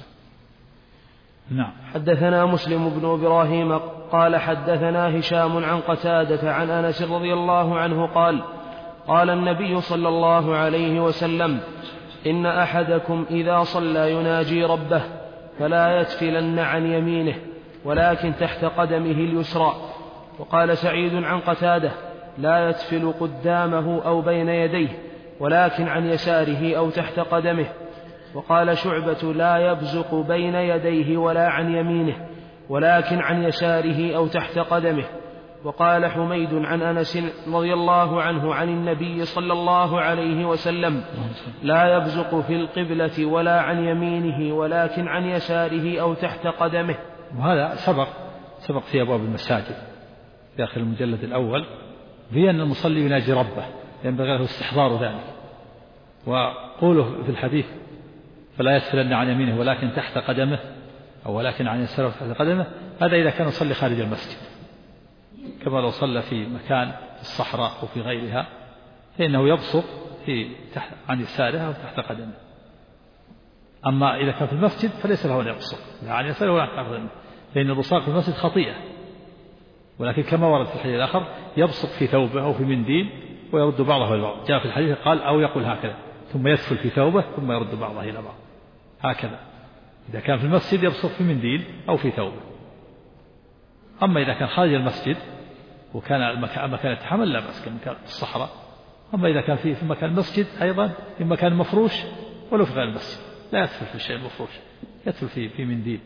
نعم. حدثنا مسلم بن إبراهيم قال: حدثنا هشام عن قتادة عن أنس رضي الله عنه قال: قال النبي صلى الله عليه وسلم: إن أحدكم إذا صلى يناجي ربه فلا يتفلن عن يمينه ولكن تحت قدمه اليسرى. وقال سعيد عن قتادة: لا يتفل قدامه أو بين يديه ولكن عن يساره أو تحت قدمه. وقال شعبة: لا يبزق بين يديه ولا عن يمينه ولكن عن يساره أو تحت قدمه. وقال حميد عن أنس رضي الله عنه عن النبي صلى الله عليه وسلم: لا يبزق في القبلة ولا عن يمينه ولكن عن يساره أو تحت قدمه. وهذا سبق في أبواب المساجد في آخر المجلد الأول، في أن المصلي يناجي ربه، ينبغي له استحضار ذلك. وقوله في الحديث: فلا يتفلن عن يمينه ولكن تحت قدمه، أو ولكن عن يساره تحت قدمه، هذا إذا كان يصلي خارج المسجد، كما لو صلى في مكان في الصحراء أو في غيرها فإنه يبصق عن يساره أو تحت قدمه. أما إذا كان في المسجد فليس له أن يبصق لا عن يساره ولا تحت قدمه، لأن البصاق في المسجد خطيئة. ولكن كما ورد في الحديث الآخر: يبصق في ثوبه أو في منديل ويرد بعضه إلى بعض. جاء في الحديث قال: أو يقول هكذا، ثم يدخل في ثوبه ثم يرد بعضه إلى بعض، هكذا إذا كان في المسجد يبصق في منديل أو في ثوبه. أما إذا كان خارج المسجد وكان مكان يتحمل لا بأس، كمكان في الصحراء. أما إذا كان في مكان المسجد أيضا في مكان مفروش ولو في غير المسجد لا يدخل في الشيء المفروش، يدخل في منديل.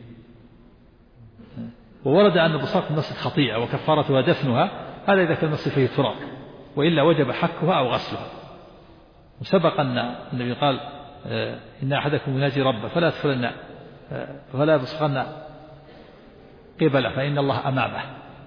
وورد أن البصاق في المسجد خطيئة وكفارتها دفنها، هذا إذا كان المسجد فيه تراب، وإلا وجب حكها أو غسلها. وسبق أن النبي قال: إن أحدكم يناجي ربه فلا يبصقن قبله فإن الله أمامه،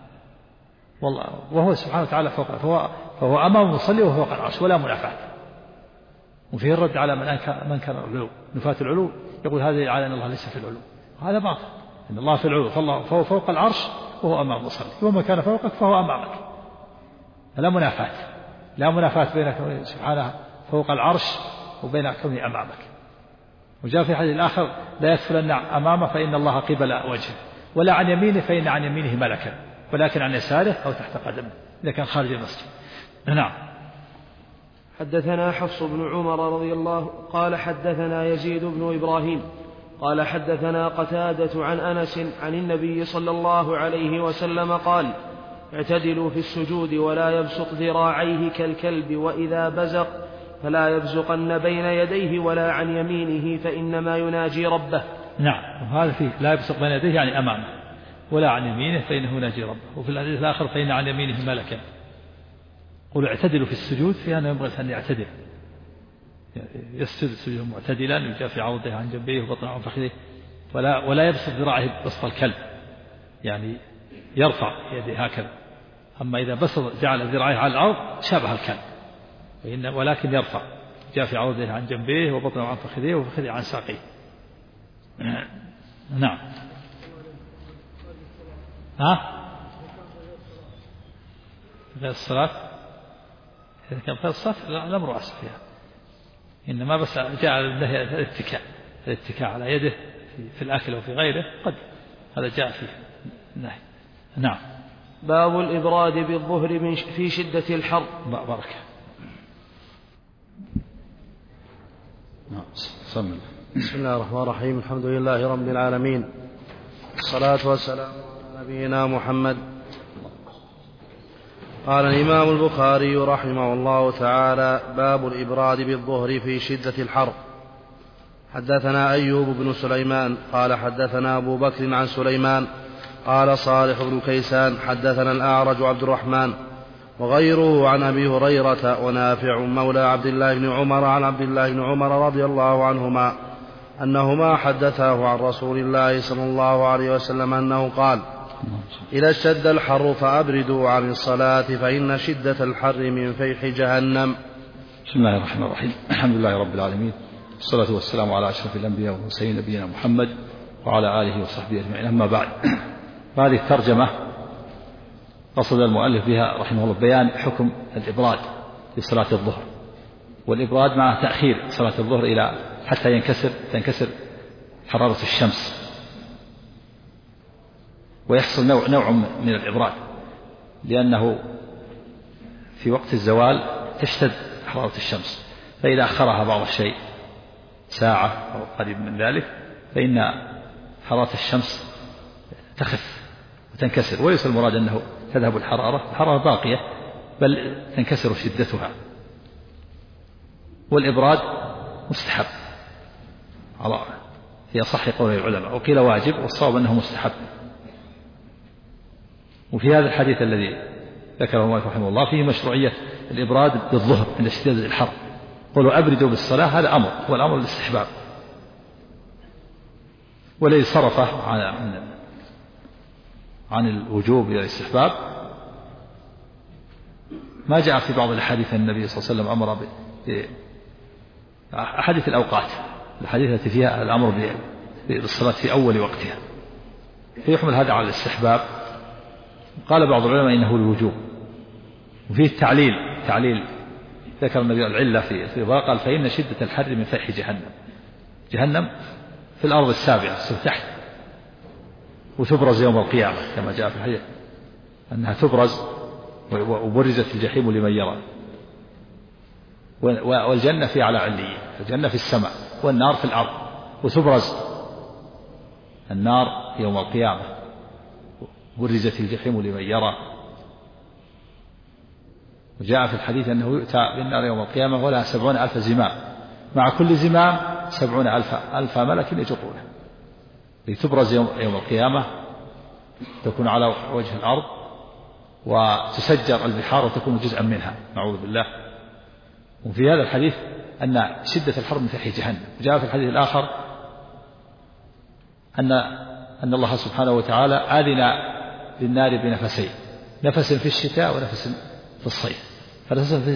وهو سبحانه وتعالى فهو أمام المصلي وهو فوق العرش ولا منافاة. وفيه الرد على من كان العلو، نفاة العلو يقول هذا على أن الله ليس في العلو، هذا باطل. إن الله في العلو، فهو فوق العرش وهو أمام المصلي، وما كان فوقك فهو أمامك، فلا منافاة. لا منافاة بين كونه سبحانه فوق العرش وبين كونه أمامك. وجاء في الحديث الآخر لا يدخلن أمامه فإن الله قبل وجهه، ولا عن يمينه فإن عن يمينه ملكا، ولكن عن يساره أو تحت قدمه إذا كان خارج المسجد. نعم. حدثنا حفص بن عمر رضي الله قال حدثنا يزيد بن إبراهيم قال حدثنا قتادة عن أنس عن النبي صلى الله عليه وسلم قال: اعتدلوا في السجود ولا يبسط ذراعيه كالكلب، وإذا بزق فلا يبزقن بين يديه ولا عن يمينه فإنما يناجي ربه. نعم، وهذا فيه لا يبسط بين يديه يعني أمامه، ولا عن يمينه فإنه يناجي ربه. وفي الحديث الآخر فإن عن يمينه ملكا. قل اعتدلوا في السجود، في أنه ينبغي أن يعتدل، يسجد سجودا معتدلا يجافي عوضه عن جنبيه وبطنه عن فخذه، ولا يبسط ذراعه بسط الكلب يعني يرفع يده هكذا. أما إذا بسط جعل ذراعه على الأرض شابه الكلب، ولكن يرفع يجافي عوضه عن جنبيه وبطنه عن فخذه وفخذه عن ساقيه. نعم. غير الصلاة، إذا كان غير الصلاة الأمر واسع فيها، إنما بس جاء الاتكاء على يده في الأكل وفي غيره قد هذا جاء فيه النهي. نعم. باب الإبراد بالظهر في شدة الحر. بركة. بسم الله الرحمن الرحيم. الحمد لله رب العالمين، الصلاة والسلام على نبينا محمد. قال الإمام البخاري رحمه الله تعالى: باب الإبراد بالظهر في شدة الحر. حدثنا أيوب بن سليمان قال حدثنا أبو بكر عن سليمان قال صالح بن كيسان حدثنا الأعرج عبد الرحمن وغيره عن أبي هريرة ونافع مولى عبد الله بن عمر عن عبد الله بن عمر رضي الله عنهما أنهما حدثاه عن رسول الله صلى الله عليه وسلم أنه قال: إذا اشتد الحر فأبردوا عن الصلاة فإن شدة الحر من فيح جهنم. بسم الله الرحمن الرحيم. الحمد لله رب العالمين، الصلاة والسلام على أشرف الأنبياء والمرسلين نبينا محمد وعلى آله وصحبه أجمعين. أما بعد، هذه الترجمة قصد المؤلف بها رحمه الله بيان حكم الإبراد لصلاة الظهر، والإبراد مع تأخير صلاة الظهر إلى حتى تنكسر حرارة الشمس، ويحصل نوع من الإبراد، لأنه في وقت الزوال تشتد حرارة الشمس، فإذا أخرها بعض الشيء ساعة أو قريب من ذلك فإن حرارة الشمس تخف وتنكسر، وليس المراد أنه تذهب الحرارة باقية بل تنكسر شدتها. والإبراد مستحب في أصح قول العلماء، وقيل واجب، والصواب أنه مستحب. وفي هذا الحديث الذي ذكره المؤلف رحمه الله فيه مشروعية الإبراد بالظهر عند اشتداد الحر. قولوا أبردوا بالصلاة، هذا أمر، هو الأمر بالاستحباب، والذي صرفه عن الوجوب إلى الاستحباب ما جاء في بعض الأحاديث النبي صلى الله عليه وسلم أمر أحاديث الأوقات، الحديث التي فيها الأمر بالصلاة في أول وقتها، فيحمل هذا على الاستحباب. قال بعض العلماء إنه الوجوب. وفيه تعليل ذكر النبي العلة في قال: فإن شدة الحر من فيح جهنم في الأرض السابعة تحت، وتبرز يوم القيامة كما جاء في الحديث أنها تبرز وبرزت الجحيم لمن يرى، والجنة في على عليين، الجنة في السماء والنار في الأرض، وتبرز النار يوم القيامة برزت الجحيم لمن يرى. وجاء في الحديث أنه يؤتى بالنار يوم القيامة ولها 70,000 زمام، مع كل زمام 70,000 ملك يجرونه، لتبرز يوم القيامة، تكون على وجه الأرض وتسجر البحار وتكون جزءا منها، نعوذ بالله. وفي هذا الحديث أن شدة الحر من فيح جهنم. جاء في الحديث الآخر أن الله سبحانه وتعالى آذن للنار بنفسين، نفس في الشتاء ونفس في الصيف. فنفس في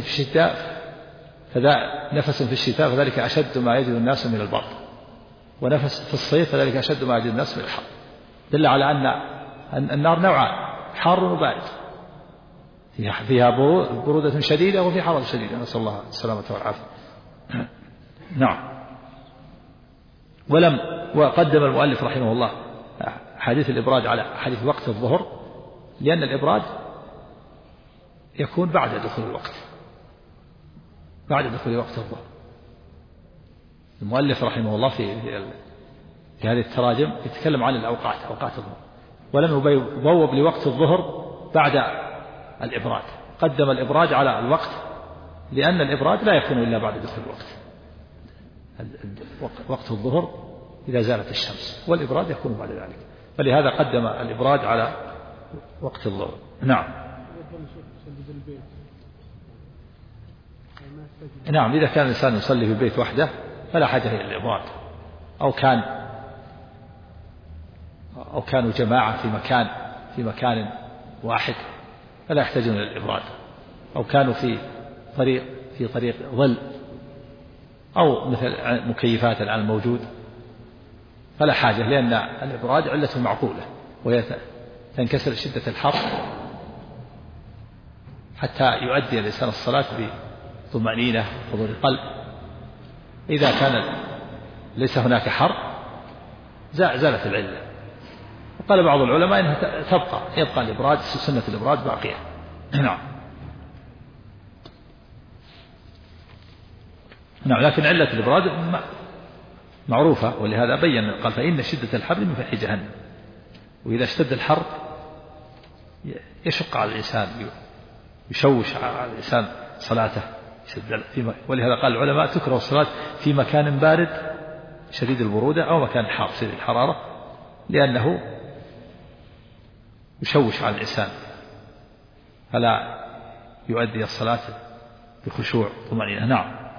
الشتاء فذلك أشد ما يجد الناس من البرد، ونفس في الصيف فذلك أشد ما يجد الناس من الحر. دل على أن النار نوعان، حار وبارد. فيها برودة شديدة وفي حرارة شديدة، نسأل الله السلامة والعافية. نعم. وقدم المؤلف رحمه الله حديث الإبراد على حديث وقت الظهر، لأن الإبراد يكون بعد دخول الوقت، بعد دخول وقت الظهر. المؤلف رحمه الله في هذه التراجم يتكلم عن الأوقات، أوقات الظهر، ولم يبوب لوقت الظهر بعد الإبراد، قدم الإبراد على الوقت، لأن الإبراد لا يكون إلا بعد دخول الوقت. وقت الظهر إذا زالت الشمس، والإبراد يكون بعد ذلك، فلهذا قدم الإبراد على وقت الظهر. نعم. نعم، إذا كان الإنسان يصلي في البيت وحده فلا حاجة إلى الإبراد، أو كانوا جماعة في مكان واحد فلا يحتاجون إلى الإبراد، أو كانوا في طريق ظل، أو مثل مكيفات الآن الموجود فلا حاجة، لأن الإبراد علة معقولة، وهي تنكسر شدة الحر حتى يؤدي الإنسان الصلاة بطمأنينة وحضور القلب. إذا كان ليس هناك حر زالت العلة. وقال بعض العلماء إنها يبقى الإبراد، سنة الإبراد باقية. نعم. نعم، لكن علة الإبراد معروفة، ولهذا بين قال فإن شدة الحر من فحي جهنم، وإذا اشتد الحر يشق على الإنسان، يشوش على الإنسان صلاته، ولهذا قال العلماء تكره الصلاة في مكان بارد شديد البرودة أو مكان حار شديد الحرارة، لأنه يشوش على الإنسان فلا يؤدي الصلاة بخشوع طمأنينة. نعم.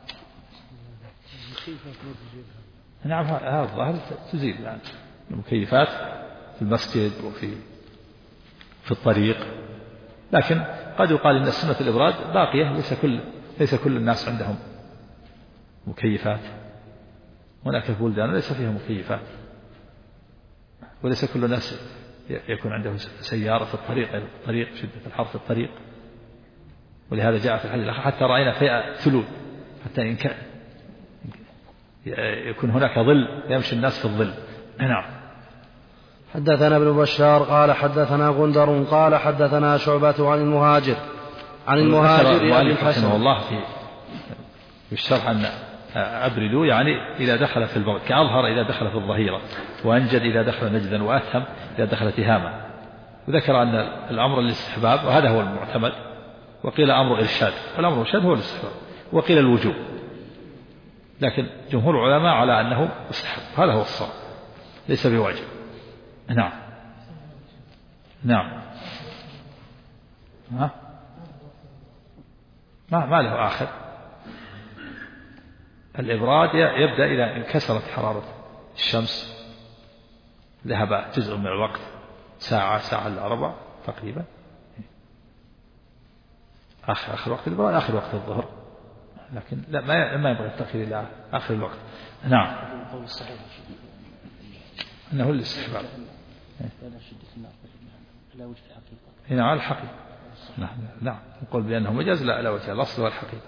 نعم، هذا الظاهر تزيل الآن المكيفات في المسجد وفي الطريق، لكن قد يقال إن سنة الإبراد باقية، ليس كل الناس عندهم مكيفات، هناك في بلدان ليس فيها مكيفات، وليس كل الناس يكون عنده سيارة في الطريق شدة الحر في الطريق، ولهذا جاء في الحديث الآخر حتى رأينا فيها ثلوج، حتى إن كان يكون هناك ظل يمشي الناس في الظل. نعم. حدثنا ابن بشار قال حدثنا غندر قال حدثنا شعبة عن المهاجر أبي الحسن رحمه الله في الشرح أن أبردوا يعني إذا دخل في البغد، كأظهر إذا دخل في الظهيرة، وأنجد إذا دخل نجدا، وأثهم إذا دخل تهاما. وذكر أن الأمر الاستحباب، وهذا هو المعتمد، وقيل أمر إرشاد، والأمر الإرشاد هو الاستحباب، وقيل الوجوب، لكن جمهور العلماء على أنه مستحب، هذا هو الصواب، ليس بواجب. نعم. نعم. ما له آخر. الإبراد يبدأ إذا انكسرت حرارة الشمس، ذهب جزء من الوقت، ساعة إلا ربع تقريبا، آخر وقت الإبراد آخر وقت الظهر، لكن لا ما يبغى التأخير إلى آخر الوقت. نعم. القول الصحيح أنه الاستحباب لا وجه الحقيقة. هنا على الحقيقة. نعم. نقول بأنه مجاز لا وجه، الأصل والحقيقة.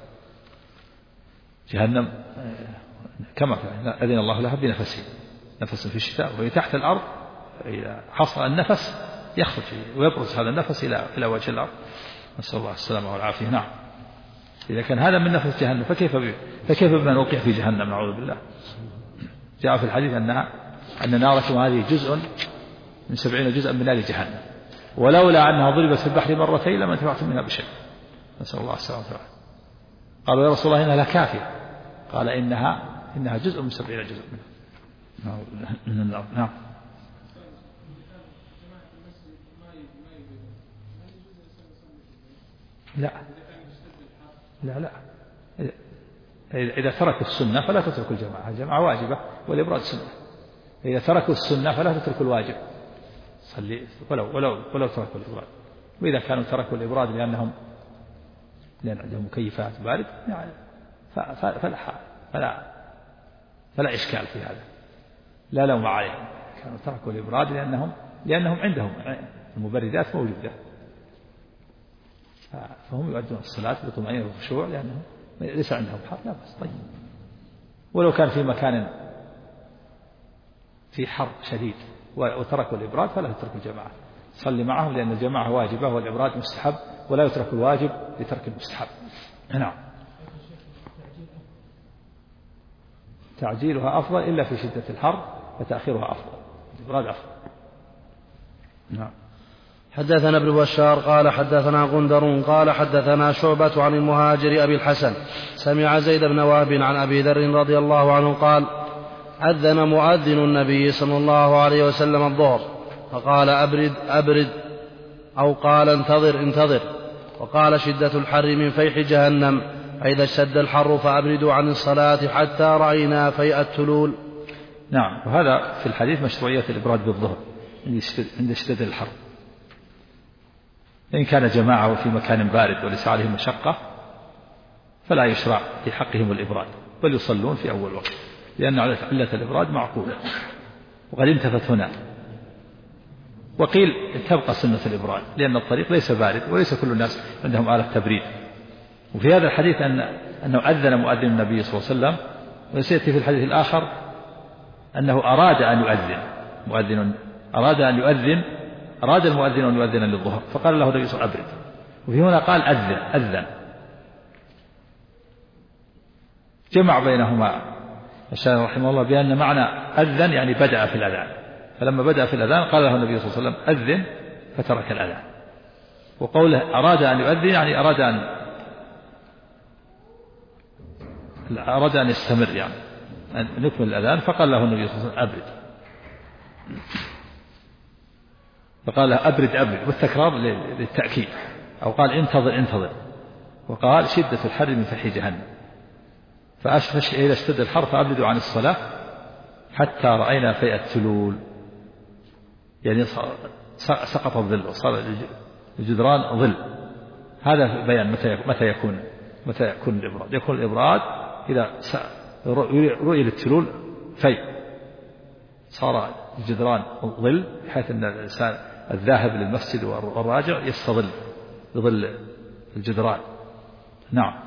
جهنم كما أذن الله لها بنفسه، نفس في الشتاء، وهي تحت الأرض، إذا حصل النفس يخرج ويبرز هذا النفس إلى وجه الأرض، نسأل الله السلامة والعافية. نعم. إذا كان هذا من نفس جهنم فكيف بمن وقع في جهنم، نعوذ بالله. جاء في الحديث أن ناركم هذه جزء من 70 جزءا من نار جهنم، ولولا أنها ضربت في البحر مرتين لما انتفعتم منها بشيء، نسأل الله السلامة والعافية. قالوا يا رسول الله إنها لكافية، قال إنها جزء من 70 جزء من النار. نعم. لا إذا تركوا السنة فلا تتركوا الجماعة، الجماعة واجبة والإبراد سنة. إذا تركوا السنة فلا تتركوا الواجب، صلي ولو تركوا الإبراد. وإذا كانوا تركوا الإبراد لأن عندهم مكيفات بارد يعني فلا إشكال في هذا، لا لوم عليهم، كانوا تركوا الإبراد لأنهم عندهم المبردات موجودة. فهم يؤدون الصلاة بطمأنينة وخشوع لأنه ليس عندهم حر، لا بس طيب. ولو كان في مكان في حر شديد وتركوا الإبراد فلا يترك الجماعة، صلي معهم لأن الجماعة واجبة والإبراد مستحب، ولا يترك الواجب لترك المستحب. نعم. تعجيلها أفضل إلا في شدة الحر، فتأخيرها أفضل، الإبراد أفضل. نعم. حدثنا ابن بشار قال حدثنا غندر قال حدثنا شعبة عن المهاجر أبي الحسن سمع زيد بن وهب عن أبي ذر رضي الله عنه قال أذن مؤذن النبي صلى الله عليه وسلم الظهر فقال أبرد أو قال انتظر وقال شدة الحر من فيح جهنم، فإذا اشتد الحر فأبردوا عن الصلاة حتى رأينا فيء التلول. نعم. وهذا في الحديث مشروعية الإبراد بالظهر عند اشتداد الحر، إن كان جماعة في مكان بارد وليس عليهم مشقة فلا يشرع في حقهم الإبراد، بل يصلون في أول وقت، لأن علة الإبراد معقولة وقد انتفت هنا. وقيل تبقى سنة الإبراد لأن الطريق ليس بارد وليس كل الناس عندهم آلة تبريد. وفي هذا الحديث أنه أذن مؤذن النبي صلى الله عليه وسلم، وسيأتي في الحديث الآخر أنه أراد أن يؤذن مؤذن، أراد المؤذن أن يؤذن للظهر فقال له النبي صلى الله عليه وسلم أبرد. وفي هنا قال أذن جمع بينهما الشيخ رحمه الله بأن معنى أذن يعني بدأ في الأذان، فلما بدأ في الأذان قال له النبي صلى الله عليه وسلم أذن فترك الأذان. وقوله أراد أن يؤذن يعني أراد أن يستمر، يعني أن نكمل الأذان، فقال له النبي صلى الله عليه وسلم أبرد، فقال له أبرد والتكرار للتأكيد، أو قال انتظر، وقال شدة الحر من فيح جهنم، فأشفش إذا اشتد الحر فأبردوا عن الصلاة حتى رأينا فيء التلول، يعني سقط الظل وصار الجدران ظل. هذا بيان متى يكون الإبراد. يكون الإبراد إذا رؤية التلول فيء، صار الجدران ظل بحيث أن الإنسان الذاهب للمسجد والراجع يستظل بظل الجدران. نعم.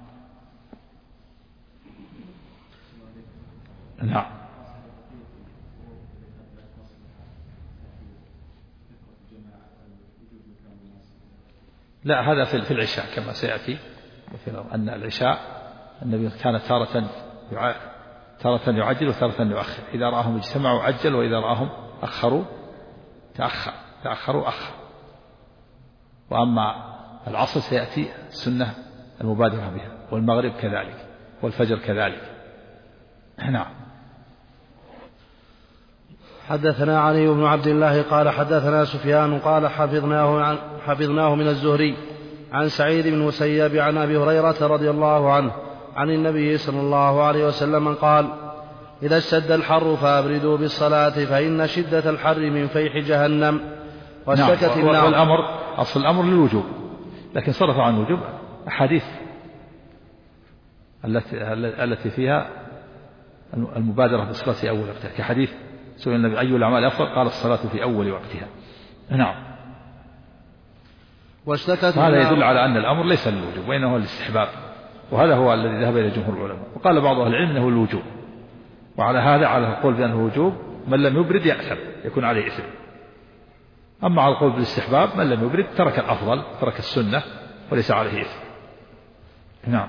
لا، هذا في العشاء كما سيأتي، أن العشاء النبي كان تارة يعجل وتارة يؤخر، إذا رآهم اجتمعوا عجل وإذا رآهم أخروا تأخروا أخر. وأما العصر سيأتي السنة المبادرة بها، والمغرب كذلك، والفجر كذلك. نعم. حدثنا علي بن عبد الله قال حدثنا سفيان قال حفظناه من الزهري عن سعيد بن المسيب عن أبي هريرة رضي الله عنه عن النبي صلى الله عليه وسلم قال إذا اشتد الحر فأبردوا بالصلاة فإن شدة الحر من فيح جهنم. واشتكت النار. والأمر أصل الأمر للوجوب، لكن صرف عن الوجوب أحاديث التي فيها المبادرة بالصلاة في أول وقتها، كحديث سئل النبي أي الأعمال أفضل قال الصلاة في أول وقتها. نعم. هذا يدل على أن الأمر ليس للوجوب وإنه هو الاستحباب، وهذا هو الذي ذهب إلى جمهور العلماء. وقال بعض أهل العلم أنه الوجوب، وعلى هذا على القول بأنه الوجوب من لم يبرد يأثم يكون عليه إثم. أما على القول بالاستحباب من لم يبرد ترك الأفضل، ترك السنة وليس عليه إثم. نعم.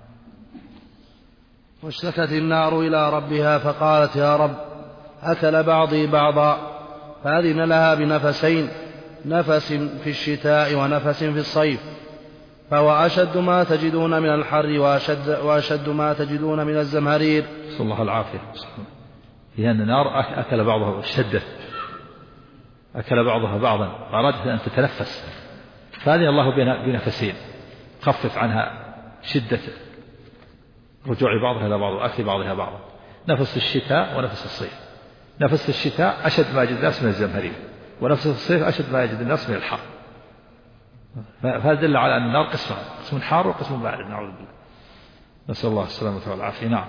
واشتكت النار إلى ربها فقالت يا رب أكل بعضي بعضا، فأذن لها بنفسين، نفس في الشتاء ونفس في الصيف، فهو أشد ما تجدون من الحر وأشد ما تجدون من الزمهرير. صلى الله العافية. لأن النار أكل بعضها واشتدت، أكل بعضها بعضا، أرادت أن تتنفس، فأذن الله بنفسين خفف عنها شدة رجوع بعضها إلى بعض وأكل بعضها بعضا، نفس الشتاء ونفس الصيف. نفس الشتاء أشد ما يجد الناس من الزمهرير، ونفس الصيف أشد ما يجد الناس من الحر. فهذا دل على أن النار قسم حار وقسم بارد، نعوذ بالله، نسأل الله السلامة والعافية. نعم.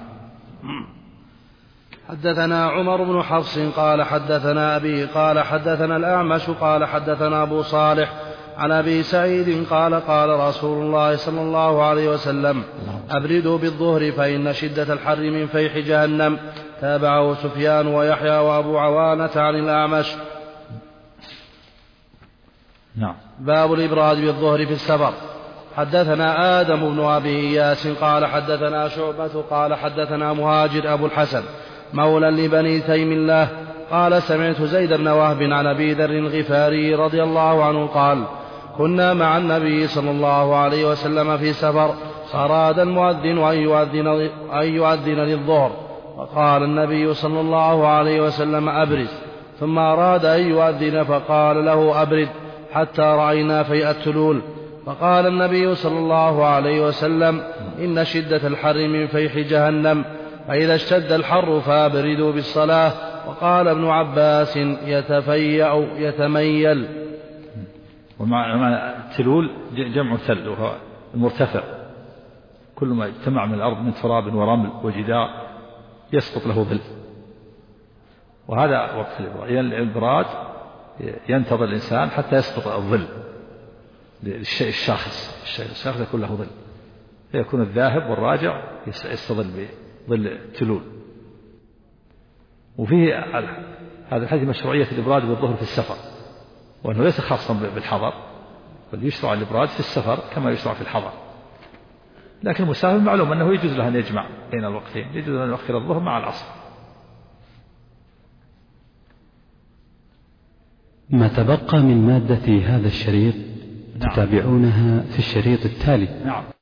حدثنا عمر بن حفص قال حدثنا أبي قال حدثنا الأعمش قال حدثنا أبو صالح عن أبي سعيد قال قال رسول الله صلى الله عليه وسلم أبردوا بالظهر فإن شدة الحر من فيح جهنم. تابعه سفيان ويحيى وأبو عوانة عن الأعمش. نعم. باب الإبراد بالظهر في السفر. حدثنا آدم بن أبي إياس قال حدثنا شعبة قال حدثنا مهاجر أبو الحسن مولى لبني تيم الله قال سمعت زيد بن وهب عن أبي ذر الغفاري رضي الله عنه قال كنا مع النبي صلى الله عليه وسلم في سفر فأراد المؤذن أن يؤذن للظهر فقال النبي صلى الله عليه وسلم أبرد، ثم أراد أن يؤذن فقال له أبرد حتى رأينا فيء التلول، فقال النبي صلى الله عليه وسلم إن شدة الحر من فيح جهنم، فإذا اشتد الحر فابردوا بالصلاة. وقال ابن عباس يتفيأ يتميل. ومعنى التلول جمع ثل وهو المرتفع، كل ما اجتمع من الأرض من تراب ورمل وجدار يسقط له ظل، وهذا وقت الإبراد. يعني الإبراد ينتظر الإنسان حتى يسقط الظل للشيء الشاخص، الشيء الشاخص يكون له ظل، فيكون الذاهب والراجع يستظل بظل التلول. وفيه هذا الحديث مشروعية الإبراد بالظهر في السفر، وأنه ليس خاصا بالحضر، بل يشرع الإبراد في السفر كما يشرع في الحضر. لكن المسافر معلوم أنه يجوز له أن يجمع بين الوقتين، يجوز أن يؤخر الظهر مع العصر. ما تبقى من مادة هذا الشريط تتابعونها في الشريط التالي. نعم.